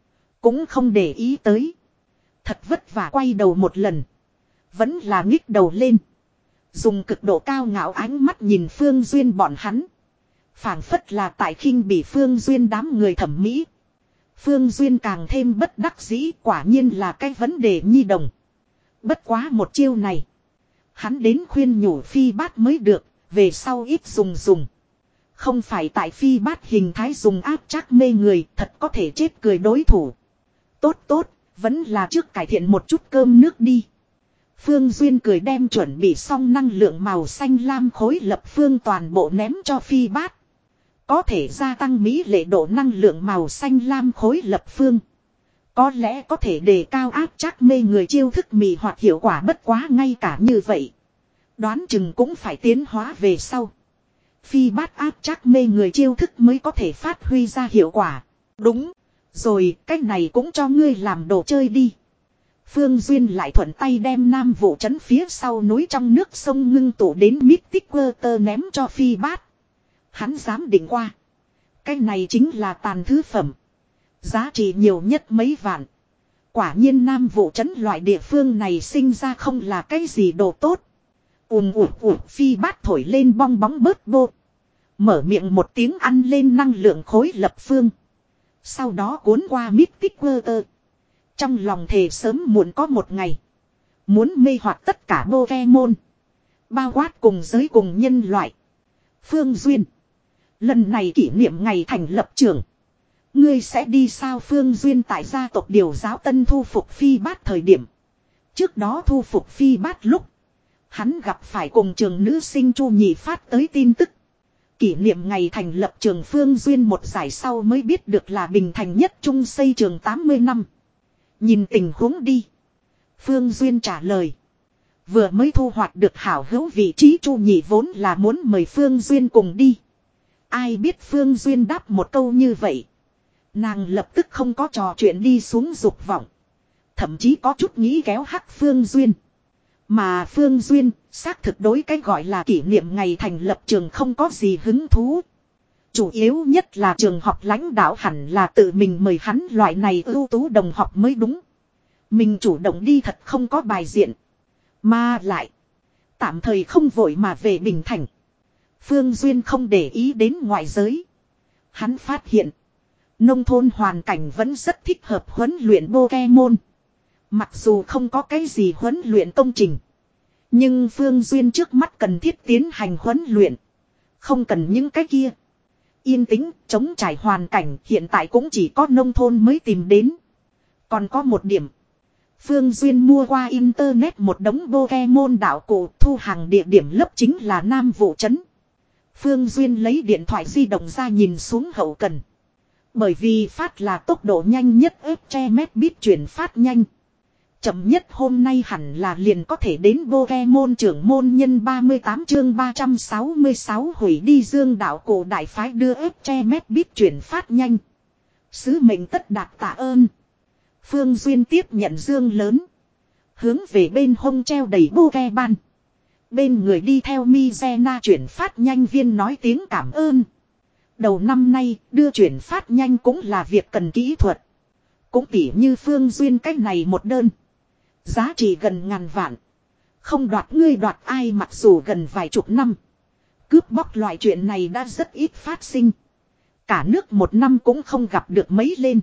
Cũng không để ý tới. Thật vất vả quay đầu một lần. Vẫn là nhích đầu lên. Dùng cực độ cao ngạo ánh mắt nhìn Phương Duyên bọn hắn. Phảng phất là tại khinh bị Phương Duyên đám người thẩm mỹ. Phương Duyên càng thêm bất đắc dĩ, quả nhiên là cái vấn đề nhi đồng. Bất quá một chiêu này. Hắn đến khuyên nhủ Phi Bát mới được, về sau ít dùng dùng. Không phải tại Phi Bát hình thái dùng áp trác mê người, thật có thể chết cười đối thủ. Tốt tốt, vẫn là trước cải thiện một chút cơm nước đi. Phương Duyên cười đem chuẩn bị xong năng lượng màu xanh lam khối lập phương toàn bộ ném cho Phi Bát. Có thể gia tăng mỹ lệ độ năng lượng màu xanh lam khối lập phương. Có lẽ có thể đề cao áp trác mê người chiêu thức mị hoặc hiệu quả, bất quá ngay cả như vậy. Đoán chừng cũng phải tiến hóa về sau. Phi Bát áp trác mê người chiêu thức mới có thể phát huy ra hiệu quả. Đúng. Rồi cái này cũng cho ngươi làm đồ chơi đi. Phương Duyên lại thuận tay đem Nam Vũ trấn phía sau núi trong nước sông ngưng tụ đến Mythic Water ném cho Phi Bát. Hắn dám định qua. Cái này chính là tàn thứ phẩm. Giá trị nhiều nhất mấy vạn. Quả nhiên Nam Vũ trấn loại địa phương này sinh ra không là cái gì đồ tốt. Ùm ùm ùm Phi Bát thổi lên bong bóng bớt bô. Mở miệng một tiếng ăn lên năng lượng khối lập phương. Sau đó cuốn qua Mythic Water. Trong lòng thề sớm muộn có một ngày. Muốn mê hoặc tất cả Pokemon. Bao quát cùng giới cùng nhân loại. Phương Duyên. Lần này kỷ niệm ngày thành lập trường. Ngươi sẽ đi sao? Phương Duyên tại gia tộc điều giáo tân thu phục Phi Bát thời điểm. Trước đó thu phục Phi Bát lúc. Hắn gặp phải cùng trường nữ sinh Chu Nhị phát tới tin tức. Kỷ niệm ngày thành lập trường Phương Duyên một giải sau mới biết được là Bình Thành nhất trung xây trường tám mươi năm. Nhìn tình huống đi. Phương Duyên trả lời. Vừa mới thu hoạch được hảo hữu vị trí Chu Nhị vốn là muốn mời Phương Duyên cùng đi. Ai biết Phương Duyên đáp một câu như vậy. Nàng lập tức không có trò chuyện đi xuống dục vọng. Thậm chí có chút nghĩ kéo hắc Phương Duyên. Mà Phương Duyên xác thực đối cái gọi là kỷ niệm ngày thành lập trường không có gì hứng thú. Chủ yếu nhất là trường học lãnh đạo hẳn là tự mình mời hắn loại này ưu tú đồng học mới đúng. Mình chủ động đi thật không có bài diện. Mà lại. Tạm thời không vội mà về Bình Thành. Phương Duyên không để ý đến ngoại giới. Hắn phát hiện. Nông thôn hoàn cảnh vẫn rất thích hợp huấn luyện Pokemon. Mặc dù không có cái gì huấn luyện công trình. Nhưng Phương Duyên trước mắt cần thiết tiến hành huấn luyện. Không cần những cái kia. Yên tĩnh, chống trải hoàn cảnh hiện tại cũng chỉ có nông thôn mới tìm đến. Còn có một điểm. Phương Duyên mua qua internet một đống Pokemon đạo cụ, thu hàng địa điểm lấp chính là Nam Vũ trấn. Phương Duyên lấy điện thoại di động ra nhìn xuống hậu cần. Bởi vì phát là tốc độ nhanh nhất ép tre mét bit chuyển phát nhanh. Chậm nhất hôm nay hẳn là liền có thể đến Pokemon trưởng môn nhân ba mươi tám chương ba trăm sáu mươi sáu hủy đi dương đạo cổ đại phái đưa ép tre mét bit chuyển phát nhanh. Sứ mệnh tất đạt tạ ơn. Phương Duyên tiếp nhận dương lớn. Hướng về bên hông treo đầy Pokemon. Bên người đi theo Mizena chuyển phát nhanh viên nói tiếng cảm ơn. Đầu năm nay đưa chuyển phát nhanh cũng là việc cần kỹ thuật. Cũng tỉ như Phương Duyên cách này một đơn. Giá trị gần ngàn vạn. Không đoạt ngươi đoạt ai, mặc dù gần vài chục năm. Cướp bóc loại chuyện này đã rất ít phát sinh. Cả nước một năm cũng không gặp được mấy lên.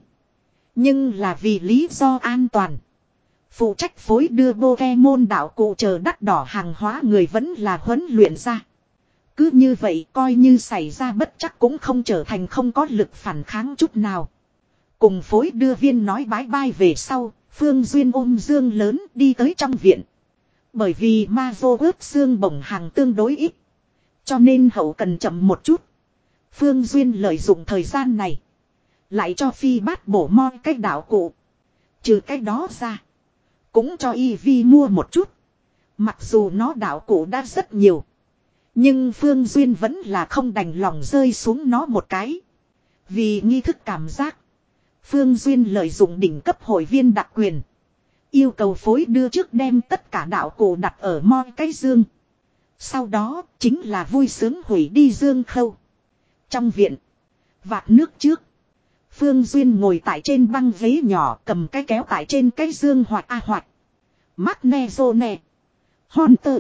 Nhưng là vì lý do an toàn. Phụ trách phối đưa Pokemon đạo cụ chờ đắt đỏ hàng hóa người vẫn là huấn luyện ra. Cứ như vậy coi như xảy ra bất chắc cũng không trở thành không có lực phản kháng chút nào. Cùng phối đưa viên nói bái bai về sau, Phương Duyên ôm dương lớn đi tới trong viện. Bởi vì ma vô ướp xương bổng hàng tương đối ít. Cho nên hậu cần chậm một chút. Phương Duyên lợi dụng thời gian này. Lại cho Phi Bát bổ moi cách đạo cụ. Trừ cách đó ra. Cũng cho Y Vi mua một chút. Mặc dù nó đạo cụ đã rất nhiều. Nhưng Phương Duyên vẫn là không đành lòng rơi xuống nó một cái. Vì nghi thức cảm giác. Phương Duyên lợi dụng đỉnh cấp hội viên đặc quyền. Yêu cầu phối đưa trước đem tất cả đạo cụ đặt ở moi cái dương. Sau đó chính là vui sướng hủy đi dương khâu. Trong viện. Vạt nước trước. Phương Duyên ngồi tại trên băng ghế nhỏ cầm cái kéo tại trên cái dương hoạt a hoạt. Magnezone. Hunter.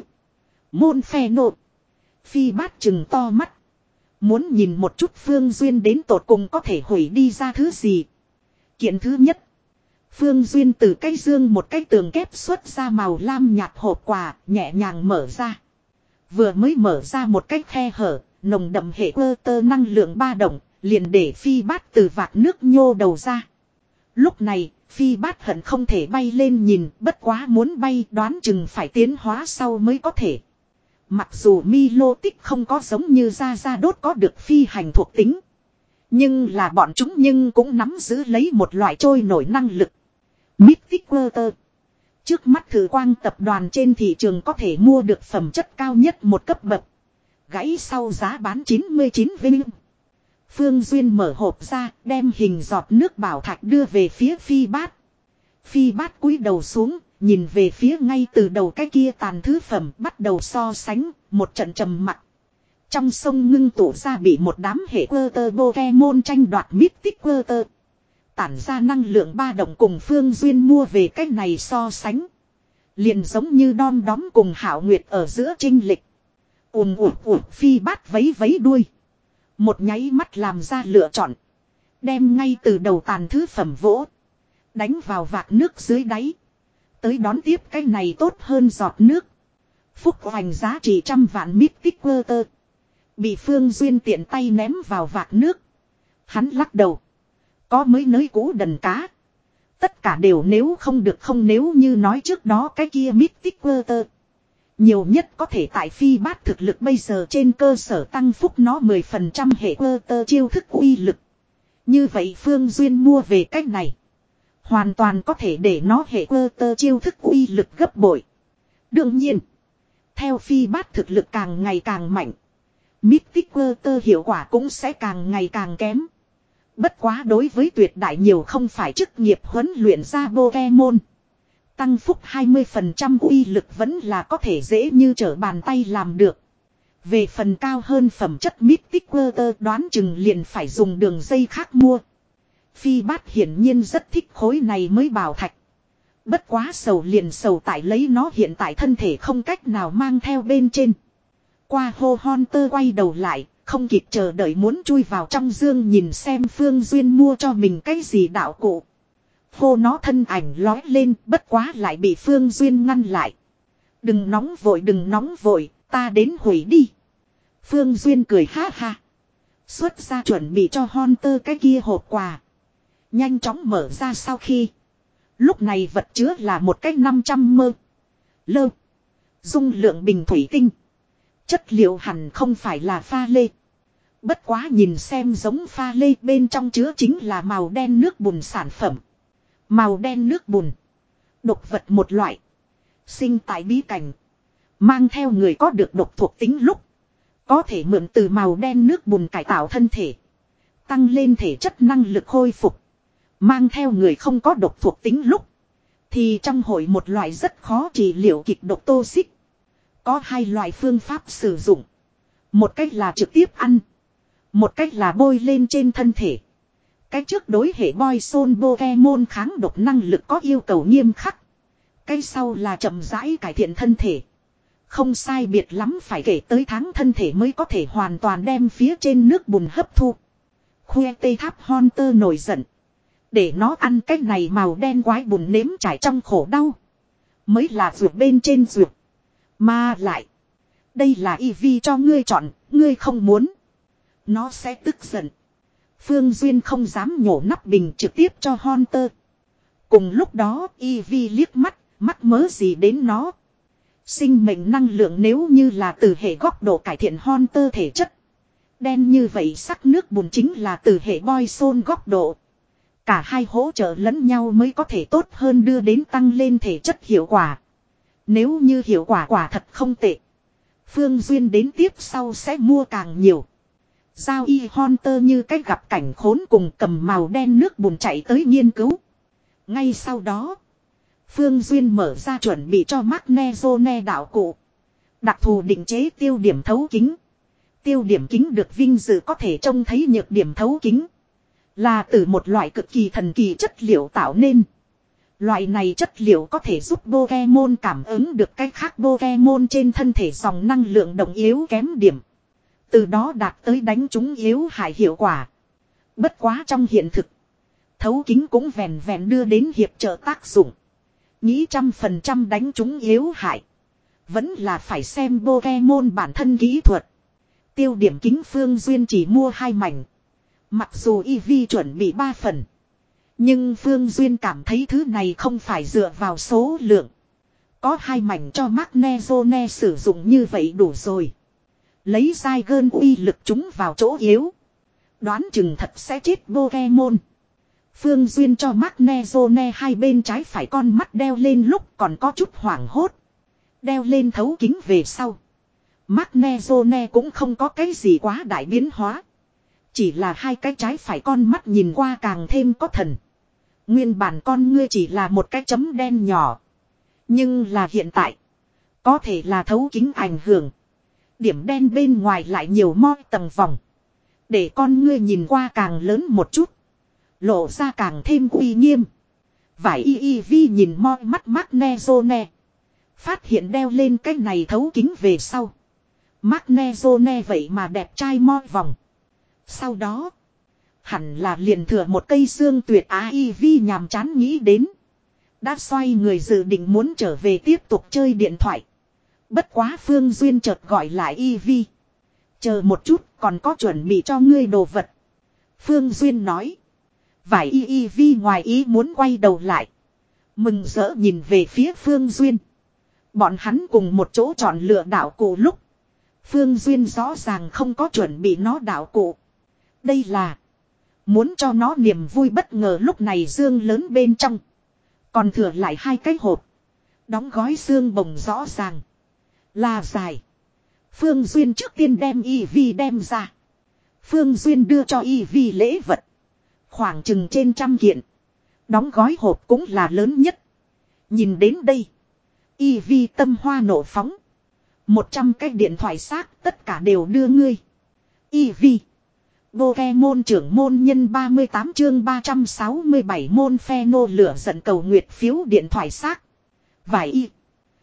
Môn phe nộp. Phi bát chừng to mắt. Muốn nhìn một chút Phương Duyên đến tột cùng có thể hủy đi ra thứ gì. Kiện thứ nhất. Phương Duyên từ cái dương một cái tường kép xuất ra màu lam nhạt hộp quà, nhẹ nhàng mở ra. Vừa mới mở ra một cái khe hở, nồng đậm hệ quơ tơ năng lượng ba động, liền để phi bát từ vạc nước nhô đầu ra. Lúc này, phi bát hận không thể bay lên nhìn, bất quá muốn bay đoán chừng phải tiến hóa sau mới có thể. Mặc dù Milo tích không có giống như Ra Ra Đốt có được phi hành thuộc tính. Nhưng là bọn chúng nhưng cũng nắm giữ lấy một loại trôi nổi năng lực. Mythic Water. Trước mắt thử quang tập đoàn trên thị trường có thể mua được phẩm chất cao nhất một cấp bậc. Gãy sau giá bán chín mươi chín vinh. Phương Duyên mở hộp ra, đem hình giọt nước bảo thạch đưa về phía phi bát. Phi bát cúi đầu xuống, nhìn về phía ngay từ đầu cái kia tàn thứ phẩm bắt đầu so sánh, một trận trầm mặc. Trong sông ngưng tụ ra bị một đám hệ Water Pokemon tranh đoạt Mythic Water. Tản ra năng lượng ba động cùng Phương Duyên mua về cái này so sánh. Liền giống như đom đóm cùng Hảo Nguyệt ở giữa trinh lịch. Ùm ụt ụt phi bát vấy vấy đuôi. Một nháy mắt làm ra lựa chọn. Đem ngay từ đầu tàn thứ phẩm vỗ. Đánh vào vạc nước dưới đáy. Tới đón tiếp cái này tốt hơn giọt nước. Phúc hoành giá trị trăm vạn Mythic Water. Bị Phương Duyên tiện tay ném vào vạc nước. Hắn lắc đầu. Có mới nới cũ đần cá. Tất cả đều nếu không được không nếu như nói trước đó cái kia Mythic Water. Nhiều nhất có thể tại phi bát thực lực bây giờ trên cơ sở tăng phúc nó mười phần trăm hệ Water chiêu thức uy lực. Như vậy Phương Duyên mua về cách này. Hoàn toàn có thể để nó hệ Water chiêu thức uy lực gấp bội. Đương nhiên. Theo phi bát thực lực càng ngày càng mạnh. Mythic Water hiệu quả cũng sẽ càng ngày càng kém. Bất quá đối với tuyệt đại nhiều không phải chức nghiệp huấn luyện ra Pokemon. Tăng phúc hai mươi phần trăm uy lực vẫn là có thể dễ như trở bàn tay làm được. Về phần cao hơn phẩm chất Mythic Water đoán chừng liền phải dùng đường dây khác mua. Phi bát hiển nhiên rất thích khối này mới bảo thạch. Bất quá sầu liền sầu tại lấy nó hiện tại thân thể không cách nào mang theo bên trên. Qua hô Hunter quay đầu lại, không kịp chờ đợi muốn chui vào trong dương nhìn xem Phương Duyên mua cho mình cái gì đạo cụ. Hô nó thân ảnh lói lên bất quá lại bị Phương Duyên ngăn lại. Đừng nóng vội đừng nóng vội, ta đến hủy đi. Phương Duyên cười ha ha. Xuất ra chuẩn bị cho Hunter cái kia hộp quà. Nhanh chóng mở ra sau khi. Lúc này vật chứa là một cái năm trăm mơ. Lơ. Dung lượng bình thủy tinh. Chất liệu hẳn không phải là pha lê. Bất quá nhìn xem giống pha lê bên trong chứa chính là màu đen nước bùn sản phẩm. Màu đen nước bùn. Độc vật một loại. Sinh tại bí cảnh. Mang theo người có được độc thuộc tính lúc. Có thể mượn từ màu đen nước bùn cải tạo thân thể. Tăng lên thể chất năng lực hồi phục. Mang theo người không có độc thuộc tính lúc. Thì trong hội một loại rất khó trị liệu kịch độc tô xích. Có hai loại phương pháp sử dụng. Một cách là trực tiếp ăn. Một cách là bôi lên trên thân thể. Cái trước đối hệ Poison Pokemon kháng độc năng lực có yêu cầu nghiêm khắc. Cái sau là chậm rãi cải thiện thân thể. Không sai biệt lắm phải kể tới tháng thân thể mới có thể hoàn toàn đem phía trên nước bùn hấp thu. Khoe tây tháp Hunter nổi giận. Để nó ăn cái này màu đen quái bùn nếm trải trong khổ đau. Mới là ruột bên trên ruột. Mà lại. Đây là Eevee cho ngươi chọn, ngươi không muốn. Nó sẽ tức giận. Phương Duyên không dám nhổ nắp bình trực tiếp cho Hunter. Cùng lúc đó Eevee liếc mắt, mắt mớ gì đến nó. Sinh mệnh năng lượng nếu như là từ hệ góc độ cải thiện Hunter thể chất. Đen như vậy sắc nước bùn chính là từ hệ Poison góc độ. Cả hai hỗ trợ lẫn nhau mới có thể tốt hơn đưa đến tăng lên thể chất hiệu quả. Nếu như hiệu quả quả thật không tệ. Phương Duyên đến tiếp sau sẽ mua càng nhiều. Giao y Hunter như cách gặp cảnh khốn cùng cầm màu đen nước bùn chạy tới nghiên cứu. Ngay sau đó. Phương Duyên mở ra chuẩn bị cho Magnezone đạo cụ. Đặc thù định chế tiêu điểm thấu kính. Tiêu điểm kính được vinh dự có thể trông thấy nhược điểm thấu kính. Là từ một loại cực kỳ thần kỳ chất liệu tạo nên. Loại này chất liệu có thể giúp Pokemon cảm ứng được cái khác Pokemon trên thân thể dòng năng lượng động yếu kém điểm. Từ đó đạt tới đánh trúng yếu hại hiệu quả. Bất quá trong hiện thực, thấu kính cũng vẹn vẹn đưa đến hiệp trợ tác dụng. Nghĩ trăm phần trăm đánh trúng yếu hại. Vẫn là phải xem Pokemon bản thân kỹ thuật. Tiêu điểm kính Phương Duyên chỉ mua hai mảnh. Mặc dù Eevee chuẩn bị ba phần. Nhưng Phương Duyên cảm thấy thứ này không phải dựa vào số lượng. Có hai mảnh cho Magnezone sử dụng như vậy đủ rồi. Lấy dai gơn uy lực chúng vào chỗ yếu. Đoán chừng thật sẽ chết Pokemon. Phương Duyên cho Magnezone hai bên trái phải con mắt đeo lên lúc còn có chút hoảng hốt. Đeo lên thấu kính về sau. Magnezone cũng không có cái gì quá đại biến hóa. Chỉ là hai cái trái phải con mắt nhìn qua càng thêm có thần. Nguyên bản con ngươi chỉ là một cái chấm đen nhỏ. Nhưng là hiện tại. Có thể là thấu kính ảnh hưởng. Điểm đen bên ngoài lại nhiều moi tầng vòng. Để con ngươi nhìn qua càng lớn một chút. Lộ ra càng thêm uy nghiêm. Vải y y vi nhìn moi mắt Magnezone. Phát hiện đeo lên cái này thấu kính về sau. Magnezone vậy mà đẹp trai moi vòng. Sau đó. Hẳn là liền thừa một cây xương tuyệt á y vi nhàm chán nghĩ đến. Đã xoay người dự định muốn trở về tiếp tục chơi điện thoại. Bất quá Phương Duyên chợt gọi lại y vi. Chờ một chút còn có chuẩn bị cho ngươi đồ vật. Phương Duyên nói. Vải y y vi ngoài ý muốn quay đầu lại. Mừng rỡ nhìn về phía Phương Duyên. Bọn hắn cùng một chỗ chọn lựa đạo cụ lúc. Phương Duyên rõ ràng không có chuẩn bị nó đạo cụ. Đây là. Muốn cho nó niềm vui bất ngờ lúc này dương lớn bên trong. Còn thừa lại hai cái hộp. Đóng gói xương bồng rõ ràng. Là dài. Phương Duyên trước tiên đem y vi đem ra. Phương Duyên đưa cho y vi lễ vật. Khoảng chừng trên trăm kiện. Đóng gói hộp cũng là lớn nhất. Nhìn đến đây. Y vi tâm hoa nổ phóng. Một trăm cái điện thoại xác tất cả đều đưa ngươi. Y vi. Pokemon trưởng môn nhân ba mươi tám chương ba trăm sáu mươi bảy môn phe nô lửa giận cầu nguyệt phiếu điện thoại xác. Vài y.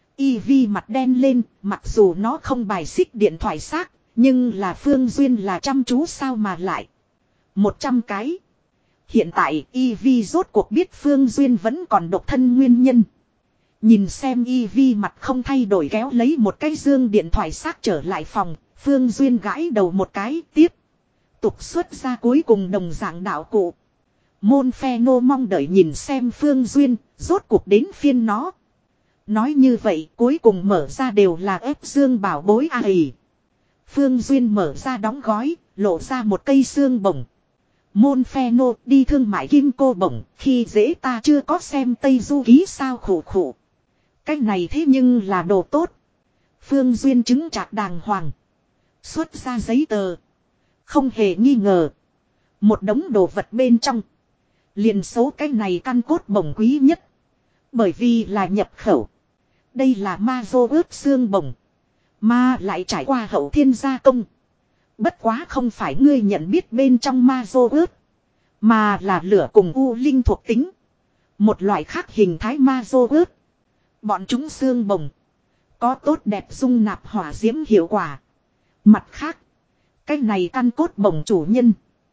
Y vi mặt đen lên, mặc dù nó không bài xích điện thoại xác, nhưng là Phương Duyên là chăm chú sao mà lại. Một trăm cái. Hiện tại Y vi rốt cuộc biết Phương Duyên vẫn còn độc thân nguyên nhân. Nhìn xem Y vi mặt không thay đổi kéo lấy một cái dương điện thoại xác trở lại phòng, Phương Duyên gãi đầu một cái tiếp. Tục xuất ra cuối cùng đồng dạng đạo cụ. Môn phe nô mong đợi nhìn xem Phương Duyên, rốt cuộc đến phiên nó. Nói như vậy cuối cùng mở ra đều là ép dương bảo bối a ỉ. Phương Duyên mở ra đóng gói, lộ ra một cây xương bổng. Môn phe nô đi thương mại kim cô bổng, khi dễ ta chưa có xem Tây Du ký sao khổ khổ. Cái này thế nhưng là đồ tốt. Phương Duyên chứng chặt đàng hoàng. Xuất ra giấy tờ. Không hề nghi ngờ. Một đống đồ vật bên trong. Liền số cái này căn cốt bổng quý nhất. Bởi vì là nhập khẩu. Đây là ma vô ướt xương bổng. Ma lại trải qua hậu thiên gia công. Bất quá không phải ngươi nhận biết bên trong ma vô ướt. Mà là lửa cùng u linh thuộc tính. Một loại khác hình thái ma vô ướt. Bọn chúng xương bổng. Có tốt đẹp dung nạp hỏa diễm hiệu quả. Mặt khác. Cái này căn cốt bổng chủ nhân.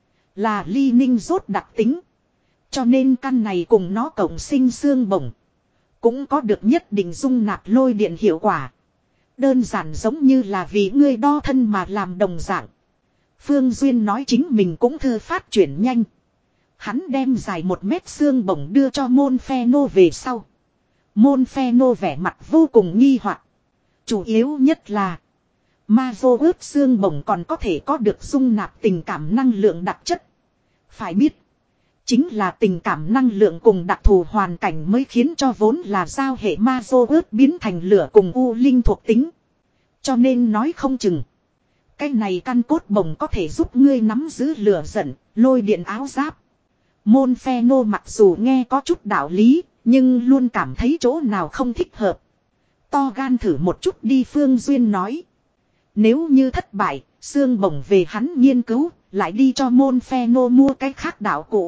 Là ly ninh rốt đặc tính. Cho nên căn này cùng nó cộng sinh xương bổng. Cũng có được nhất định dung nạp lôi điện hiệu quả. Đơn giản giống như là vì ngươi đo thân mà làm đồng dạng. Phương Duyên nói chính mình cũng thư phát chuyển nhanh. Hắn đem dài một mét xương bổng đưa cho môn phe nô về sau. Môn phe nô vẻ mặt vô cùng nghi hoặc. Chủ yếu nhất là. Ma vô ướp xương bổng còn có thể có được dung nạp tình cảm năng lượng đặc chất. Phải biết. Chính là tình cảm năng lượng cùng đặc thù hoàn cảnh mới khiến cho vốn là giao hệ ma vô ướp biến thành lửa cùng u linh thuộc tính. Cho nên nói không chừng. Cái này căn cốt bổng có thể giúp ngươi nắm giữ lửa giận, lôi điện áo giáp. Môn phe nô mặc dù nghe có chút đạo lý, nhưng luôn cảm thấy chỗ nào không thích hợp. To gan thử một chút đi, Phương Duyên nói. Nếu như thất bại, xương bổng về hắn nghiên cứu, Lại đi cho môn phe nô mua cái khác đạo cụ.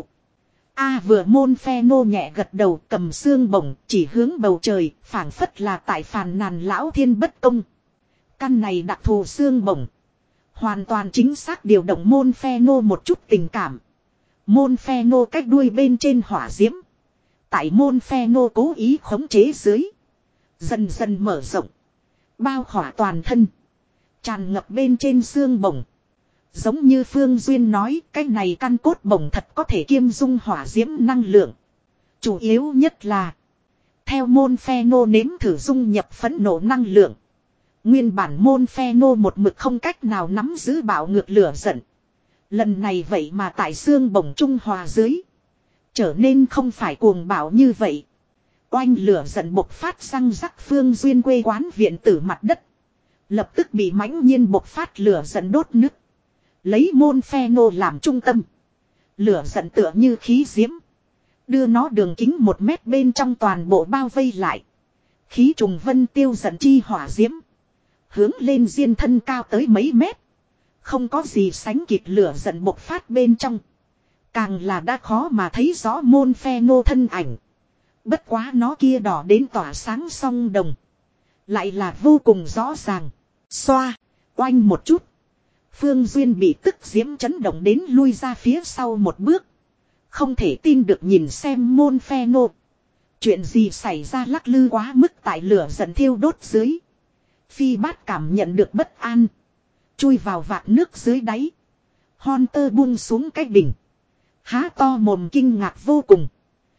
A vừa môn phe nô nhẹ gật đầu cầm xương bổng chỉ hướng bầu trời, phảng phất là tại phàn nàn lão thiên bất công. Căn này đặc thù xương bổng. Hoàn toàn chính xác điều động môn phe nô một chút tình cảm. Môn phe nô cách đuôi bên trên hỏa diễm. Tại môn phe nô cố ý khống chế dưới. Dần dần mở rộng. Bao khỏa toàn thân. Tràn ngập bên trên xương bổng. Giống như Phương Duyên nói, cái này căn cốt bổng thật có thể kiêm dung hỏa diễm năng lượng. Chủ yếu nhất là, theo môn phe nô nếm thử dung nhập phẫn nộ năng lượng. Nguyên bản môn phe nô một mực không cách nào nắm giữ bạo ngược lửa giận. Lần này vậy mà tại xương bổng trung hòa dưới. Trở nên không phải cuồng bạo như vậy. Oanh lửa giận bộc phát răng rắc Phương Duyên quê quán viện tử mặt đất. Lập tức bị mãnh nhiên bộc phát lửa giận đốt nứt. Lấy môn phe nô làm trung tâm. Lửa giận tựa như khí diễm. Đưa nó đường kính một mét bên trong toàn bộ bao vây lại. Khí trùng vân tiêu giận chi hỏa diễm. Hướng lên diên thân cao tới mấy mét. Không có gì sánh kịp lửa giận bộc phát bên trong. Càng là đã khó mà thấy rõ môn phe nô thân ảnh. Bất quá nó kia đỏ đến tỏa sáng song đồng. Lại là vô cùng rõ ràng. Xoa, oanh một chút. Phương Duyên bị tức diễm chấn động đến lui ra phía sau một bước. Không thể tin được nhìn xem môn phe nô. Chuyện gì xảy ra lắc lư quá mức tại lửa giận thiêu đốt dưới. Phi bát cảm nhận được bất an. Chui vào vạc nước dưới đáy. Hunter buông xuống cái bình. Há to mồm kinh ngạc vô cùng.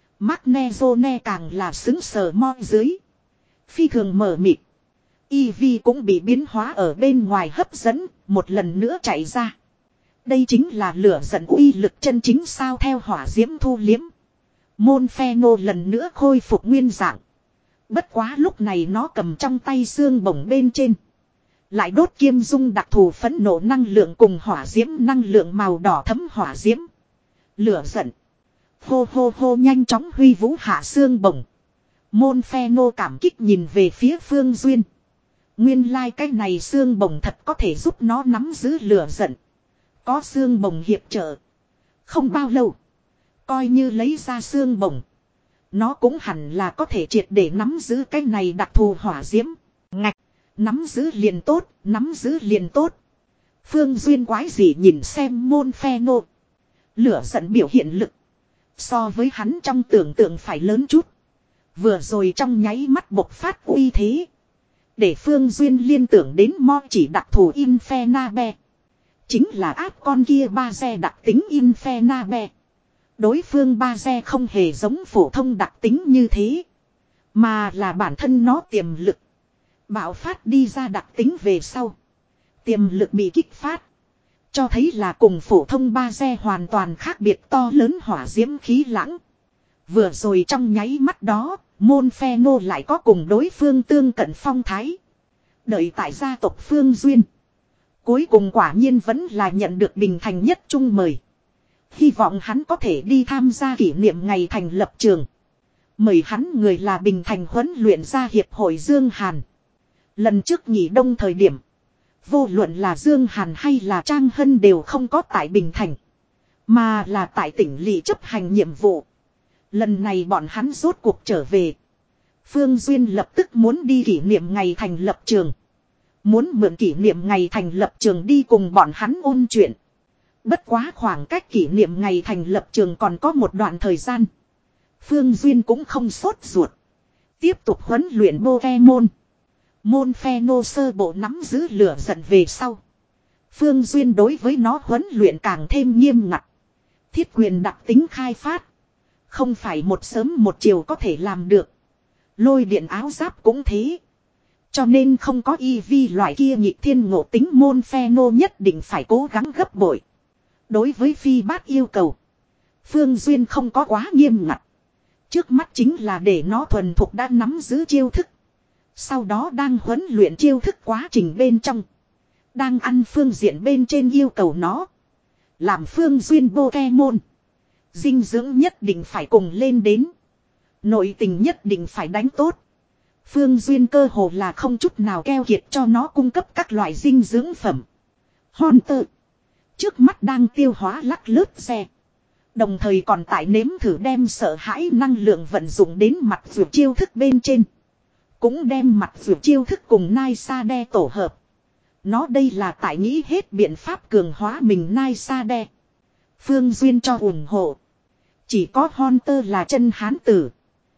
Magnezone càng là xứng sờ mo dưới. Phi thường mở mịt. Eevee cũng bị biến hóa ở bên ngoài hấp dẫn, một lần nữa chạy ra. Đây chính là lửa giận uy lực chân chính sao theo hỏa diễm thu liếm. Môn phe nô lần nữa khôi phục nguyên dạng. Bất quá lúc này nó cầm trong tay xương bổng bên trên. Lại đốt kiêm dung đặc thù phẫn nộ năng lượng cùng hỏa diễm năng lượng màu đỏ thấm hỏa diễm. Lửa giận. Hô hô hô nhanh chóng huy vũ hạ xương bổng. Môn phe nô cảm kích nhìn về phía Phương Duyên. Nguyên lai like cái này xương bổng thật có thể giúp nó nắm giữ lửa giận. Có xương bổng hiệp trợ. Không bao lâu. Coi như lấy ra xương bổng. Nó cũng hẳn là có thể triệt để nắm giữ cái này đặc thù hỏa diễm. Ngạch. Nắm giữ liền tốt. Nắm giữ liền tốt. Phương Duyên quái gì nhìn xem môn phe nô. Lửa giận biểu hiện lực. So với hắn trong tưởng tượng phải lớn chút. Vừa rồi trong nháy mắt bộc phát uy thế. Để Phương Duyên liên tưởng đến mo chỉ đặc thù Infernabe. Chính là áp con kia ba xe đặc tính Infernabe. Đối phương ba xe không hề giống phổ thông đặc tính như thế. Mà là bản thân nó tiềm lực. Bạo phát đi ra đặc tính về sau. Tiềm lực bị kích phát. Cho thấy là cùng phổ thông ba xe hoàn toàn khác biệt to lớn hỏa diễm khí lãng. Vừa rồi trong nháy mắt đó, môn phe nô lại có cùng đối phương tương cận phong thái. Đợi tại gia tộc Phương Duyên. Cuối cùng quả nhiên vẫn là nhận được Bình Thành nhất trung mời. Hy vọng hắn có thể đi tham gia kỷ niệm ngày thành lập trường. Mời hắn người là Bình Thành huấn luyện gia hiệp hội Dương Hàn. Lần trước nghỉ đông thời điểm. Vô luận là Dương Hàn hay là Trang Hân đều không có tại Bình Thành. Mà là tại tỉnh lỵ chấp hành nhiệm vụ. Lần này bọn hắn rốt cuộc trở về. Phương Duyên lập tức muốn đi kỷ niệm ngày thành lập trường. Muốn mượn kỷ niệm ngày thành lập trường đi cùng bọn hắn ôn chuyện. Bất quá khoảng cách kỷ niệm ngày thành lập trường còn có một đoạn thời gian. Phương Duyên cũng không sốt ruột. Tiếp tục huấn luyện Pokemon. Môn phe nô sơ bộ nắm giữ lửa giận về sau. Phương Duyên đối với nó huấn luyện càng thêm nghiêm ngặt. Thiết quyền đặc tính khai phát. Không phải một sớm một chiều có thể làm được. Lôi điện áo giáp cũng thế. Cho nên không có Eevee loại kia nhị thiên ngộ tính môn phe nô nhất định phải cố gắng gấp bội. Đối với phi bát yêu cầu. Phương Duyên không có quá nghiêm ngặt. Trước mắt chính là để nó thuần thục đã nắm giữ chiêu thức. Sau đó đang huấn luyện chiêu thức quá trình bên trong. Đang ăn phương diện bên trên yêu cầu nó. Làm Phương Duyên Pokemon. Dinh dưỡng nhất định phải cùng lên đến. Nội tình nhất định phải đánh tốt. Phương Duyên cơ hồ là không chút nào keo kiệt cho nó cung cấp các loại dinh dưỡng phẩm. Hunter. Trước mắt đang tiêu hóa lắc lướt xe. Đồng thời còn tại nếm thử đem sợ hãi năng lượng vận dụng đến mặt vượt chiêu thức bên trên. Cũng đem mặt vượt chiêu thức cùng Nai Sa Đe tổ hợp. Nó đây là tại nghĩ hết biện pháp cường hóa mình Nai Sa Đe. Phương Duyên cho ủng hộ. Chỉ có Hunter là chân hán tử.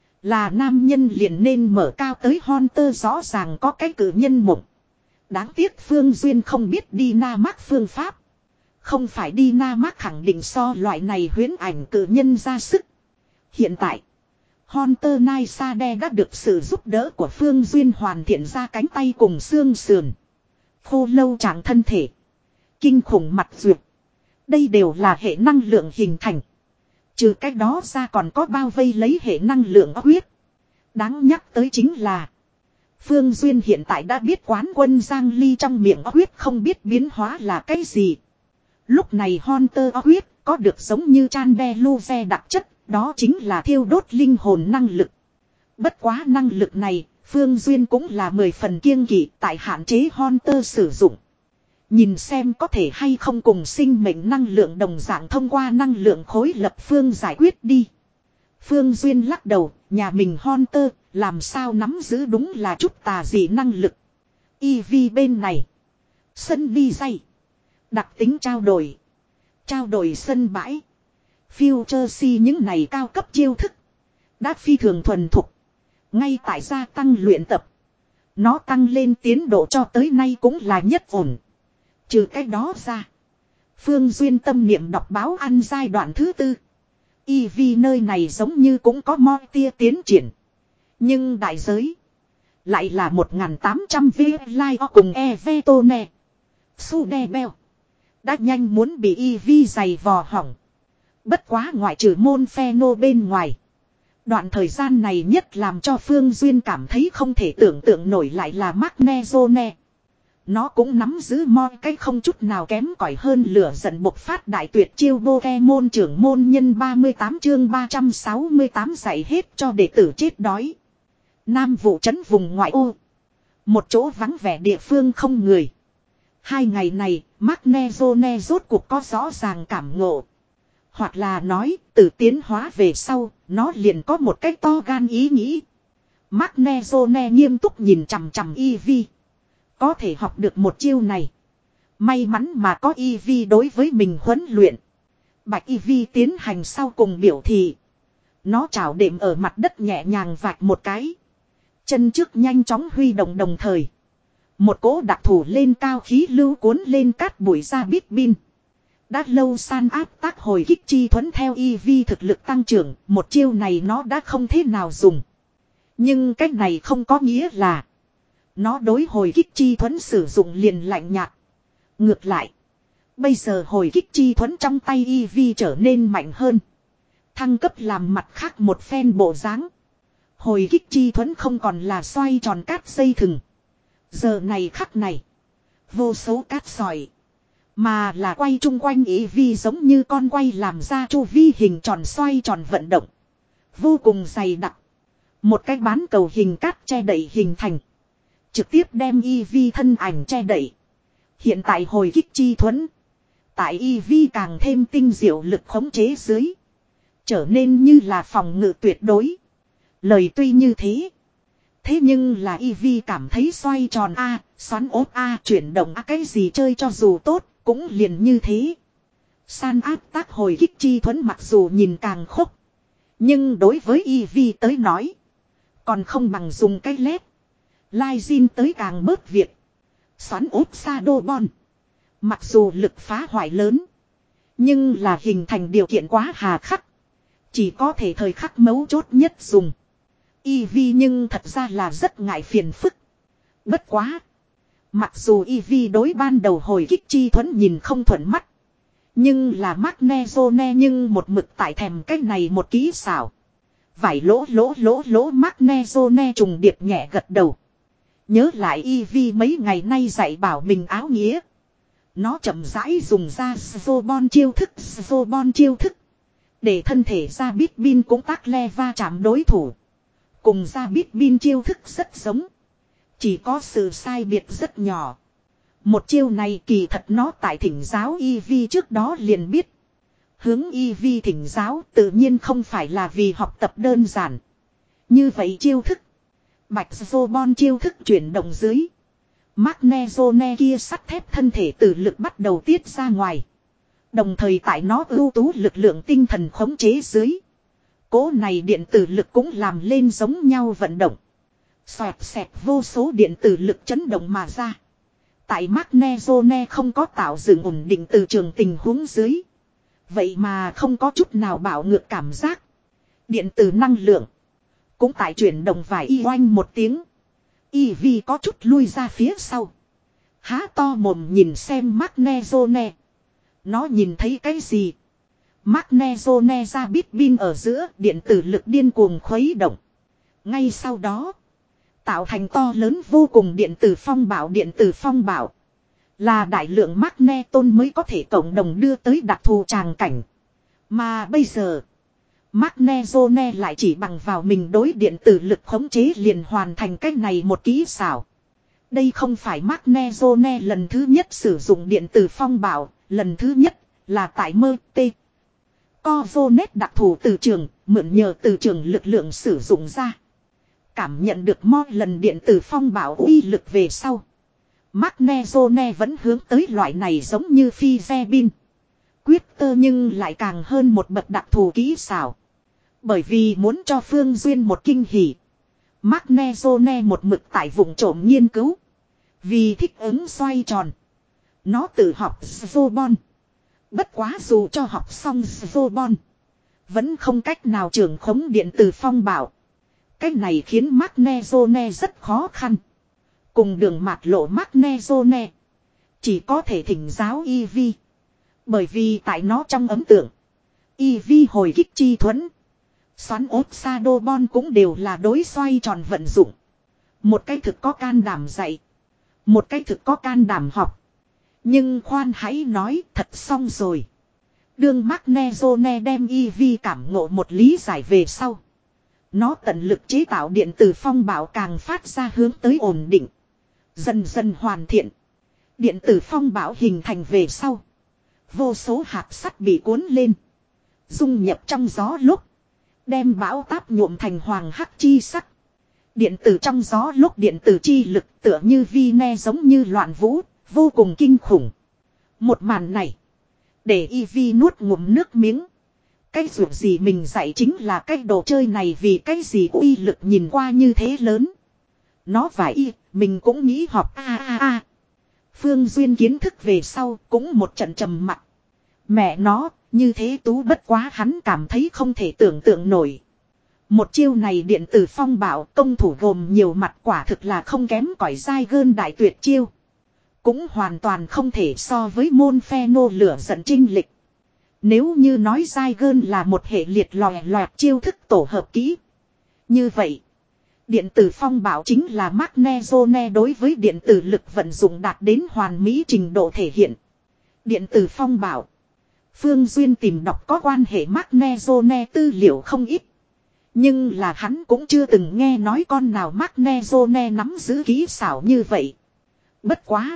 Là nam nhân liền nên mở cao tới Hunter rõ ràng có cái cử nhân mộng. Đáng tiếc Phương Duyên không biết đi na mác phương pháp. Không phải đi na mác khẳng định so loại này huyễn ảnh cử nhân ra sức. Hiện tại, Hunter Nai Sa Đe đã được sự giúp đỡ của Phương Duyên hoàn thiện ra cánh tay cùng xương sườn. Khô lâu trạng thân thể. Kinh khủng mặt duyệt. Đây đều là hệ năng lượng hình thành. Trừ cách đó ra còn có bao vây lấy hệ năng lượng huyết. Đáng nhắc tới chính là Phương Duyên hiện tại đã biết quán quân Giang Ly trong miệng huyết không biết biến hóa là cái gì. Lúc này Hunter huyết có được giống như Chan Đe Lu Ve đặc chất, đó chính là thiêu đốt linh hồn năng lực. Bất quá năng lực này, Phương Duyên cũng là mười phần kiêng kỵ tại hạn chế Hunter sử dụng. Nhìn xem có thể hay không cùng sinh mệnh năng lượng đồng dạng thông qua năng lượng khối lập phương giải quyết đi. Phương Duyên lắc đầu, nhà mình Hunter, làm sao nắm giữ đúng là chút tà dị năng lực. e vê bên này. Sân đi dây. Đặc tính trao đổi. Trao đổi sân bãi. Future si những này cao cấp chiêu thức. Đã phi thường thuần thục. Ngay tại gia tăng luyện tập. Nó tăng lên tiến độ cho tới nay cũng là nhất ổn. Trừ cái đó ra. Phương Duyên tâm niệm đọc báo ăn giai đoạn thứ tư. e vê nơi này giống như cũng có moi tia tiến triển. Nhưng đại giới. Lại là một nghìn tám trăm V Live cùng Evetone. Sudebel. Đã nhanh muốn bị e vê dày vò hỏng. Bất quá ngoại trừ môn pheno bên ngoài. Đoạn thời gian này nhất làm cho Phương Duyên cảm thấy không thể tưởng tượng nổi lại là Magnezone. Nó cũng nắm giữ moi cái không chút nào kém cỏi hơn lửa giận bộc phát đại tuyệt chiêu Pokemon trưởng môn nhân ba mươi tám chương ba trăm sáu mươi tám dạy hết cho đệ tử chết đói. Nam vụ trấn vùng ngoại ô. Một chỗ vắng vẻ địa phương không người. Hai ngày này, Magnezone rốt cuộc có rõ ràng cảm ngộ. Hoặc là nói, từ tiến hóa về sau, nó liền có một cách to gan ý nghĩ. Magnezone nghiêm túc nhìn chằm chằm Eevee. Có thể học được một chiêu này. May mắn mà có Eevee đối với mình huấn luyện. Bạch Eevee tiến hành sau cùng biểu thị. Nó trảo đệm ở mặt đất nhẹ nhàng vạch một cái. Chân trước nhanh chóng huy động đồng thời. Một cỗ đặc thủ lên cao khí lưu cuốn lên cát bụi ra bít bin. Đã lâu san áp tác hồi kích chi thuẫn theo Eevee thực lực tăng trưởng. Một chiêu này nó đã không thế nào dùng. Nhưng cách này không có nghĩa là nó đối hồi kích chi thuẫn sử dụng liền lạnh nhạt. Ngược lại. Bây giờ hồi kích chi thuẫn trong tay Eevee trở nên mạnh hơn. Thăng cấp làm mặt khác một phen bộ dáng. Hồi kích chi thuẫn không còn là xoay tròn cát dây thừng. Giờ này khắc này. Vô số cát sỏi. Mà là quay chung quanh Eevee giống như con quay làm ra chu vi hình tròn xoay tròn vận động. Vô cùng dày đặc. Một cái bán cầu hình cát che đậy hình thành. Trực tiếp đem Eevee thân ảnh che đậy. Hiện tại hồi kích chi thuẫn. Tại Eevee càng thêm tinh diệu lực khống chế dưới. Trở nên như là phòng ngự tuyệt đối. Lời tuy như thế. Thế nhưng là Eevee cảm thấy xoay tròn A, xoắn ốp A, chuyển động A cái gì chơi cho dù tốt, cũng liền như thế. San áp tác hồi kích chi thuẫn mặc dù nhìn càng khốc. Nhưng đối với Eevee tới nói. Còn không bằng dùng cái led. Lai Jin tới càng bớt việc. Xoắn ốp Shadowball. Mặc dù lực phá hoại lớn. Nhưng là hình thành điều kiện quá hà khắc. Chỉ có thể thời khắc mấu chốt nhất dùng. Eevee nhưng thật ra là rất ngại phiền phức. Bất quá. Mặc dù Eevee đối ban đầu hồi kích chi thuẫn nhìn không thuận mắt. Nhưng là Magnezone nhưng một mực tại thèm cái này một kỹ xảo. Vải lỗ lỗ lỗ lỗ Magnezone trùng điệp nhẹ gật đầu. Nhớ lại Eevee mấy ngày nay dạy bảo mình áo nghĩa. Nó chậm rãi dùng ra Zobon chiêu thức Zobon chiêu thức. Để thân thể ra bít bin cũng tác le va chạm đối thủ. Cùng ra bít bin chiêu thức rất giống. Chỉ có sự sai biệt rất nhỏ. Một chiêu này kỳ thật nó tại thỉnh giáo Eevee trước đó liền biết. Hướng Eevee thỉnh giáo tự nhiên không phải là vì học tập đơn giản. Như vậy chiêu thức. Bạch Zobon chiêu thức chuyển động dưới. Magnezone kia sắt thép thân thể từ lực bắt đầu tiết ra ngoài. Đồng thời tại nó ưu tú lực lượng tinh thần khống chế dưới. Cố này điện tử lực cũng làm lên giống nhau vận động. Xoẹt xẹt vô số điện tử lực chấn động mà ra. Tại Magnezone không có tạo dựng ổn định từ trường tình huống dưới. Vậy mà không có chút nào bạo ngược cảm giác. Điện tử năng lượng. Cũng tại chuyển động vài y oanh một tiếng. Eevee có chút lui ra phía sau. Há to mồm nhìn xem Magnezone. Nó nhìn thấy cái gì? Magnezone ra bít bin ở giữa điện tử lực điên cuồng khuấy động. Ngay sau đó. Tạo thành to lớn vô cùng điện tử phong bạo. Điện tử phong bạo. Là đại lượng Magneton mới có thể cộng đồng đưa tới đặc thù tràng cảnh. Mà bây giờ. Magnezone lại chỉ bằng vào mình đối điện tử lực khống chế liền hoàn thành cách này một kỹ xảo. Đây không phải Magnezone lần thứ nhất sử dụng điện tử phong bạo. Lần thứ nhất là tại mơ tê. Cozonet đặc thù từ trường, mượn nhờ từ trường lực lượng sử dụng ra. Cảm nhận được mo lần điện tử phong bạo uy lực về sau. Magnezone vẫn hướng tới loại này giống như phi xe bin. Quyết tơ nhưng lại càng hơn một bậc đặc thù kỹ xảo. Bởi vì muốn cho Phương Duyên một kinh hỉ. Magnezone một mực tại vùng trộm nghiên cứu. Vì thích ứng xoay tròn. Nó tự học Zobon. Bất quá dù cho học xong Zobon. Vẫn không cách nào trưởng khống điện từ phong bảo. Cách này khiến Magnezone rất khó khăn. Cùng đường mạt lộ Magnezone. Chỉ có thể thỉnh giáo Eevee. Bởi vì tại nó trong ấn tượng. Eevee hồi kích chi thuẫn. Xoắn ốt Shadowbon cũng đều là đối xoay tròn vận dụng. Một cái thực có can đảm dạy. Một cái thực có can đảm học. Nhưng khoan hãy nói thật xong rồi. Đường Magnezone đem Eevee cảm ngộ một lý giải về sau. Nó tận lực chế tạo điện tử phong bạo càng phát ra hướng tới ổn định. Dần dần hoàn thiện. Điện tử phong bạo hình thành về sau. Vô số hạt sắt bị cuốn lên. Dung nhập trong gió lúc. Đem bão táp nhuộm thành hoàng hắc chi sắc. Điện tử trong gió lúc điện tử chi lực tựa như vi ne giống như loạn vũ. Vô cùng kinh khủng. Một màn này. Để Eevee nuốt ngụm nước miếng. Cái dù gì mình dạy chính là cái đồ chơi này vì cái gì uy lực nhìn qua như thế lớn. Nó và y, mình cũng nghĩ học a a a. Phương Duyên kiến thức về sau cũng một trận trầm mặc. Mẹ nó, như thế tú bất quá hắn cảm thấy không thể tưởng tượng nổi. Một chiêu này điện tử phong bảo công thủ gồm nhiều mặt quả thực là không kém cỏi dai gơn đại tuyệt chiêu. Cũng hoàn toàn không thể so với môn phe nô lửa giận trinh lịch. Nếu như nói dai gơn là một hệ liệt lòe loẹt chiêu thức tổ hợp kỹ. Như vậy, điện tử phong bảo chính là Magnezone đối với điện tử lực vận dụng đạt đến hoàn mỹ trình độ thể hiện. Điện tử phong bảo. Phương Duyên tìm đọc có quan hệ Magnezone tư liệu không ít. Nhưng là hắn cũng chưa từng nghe nói con nào Magnezone nắm giữ kỹ xảo như vậy. Bất quá.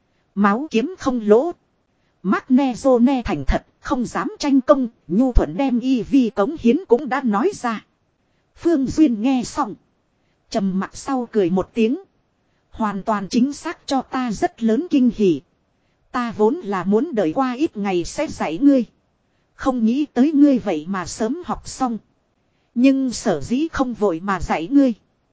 Máu kiếm không lỗ. Magnezone thành thật, không dám tranh công, nhu thuận đem Eevee cống hiến cũng đã nói ra. Phương Duyên nghe xong. Trầm mặt sau cười một tiếng. Hoàn toàn chính xác cho ta rất lớn kinh hỉ. Ta vốn là muốn đợi qua ít ngày sẽ dạy ngươi. Không nghĩ tới ngươi vậy mà sớm học xong. Nhưng sở dĩ không vội mà dạy ngươi.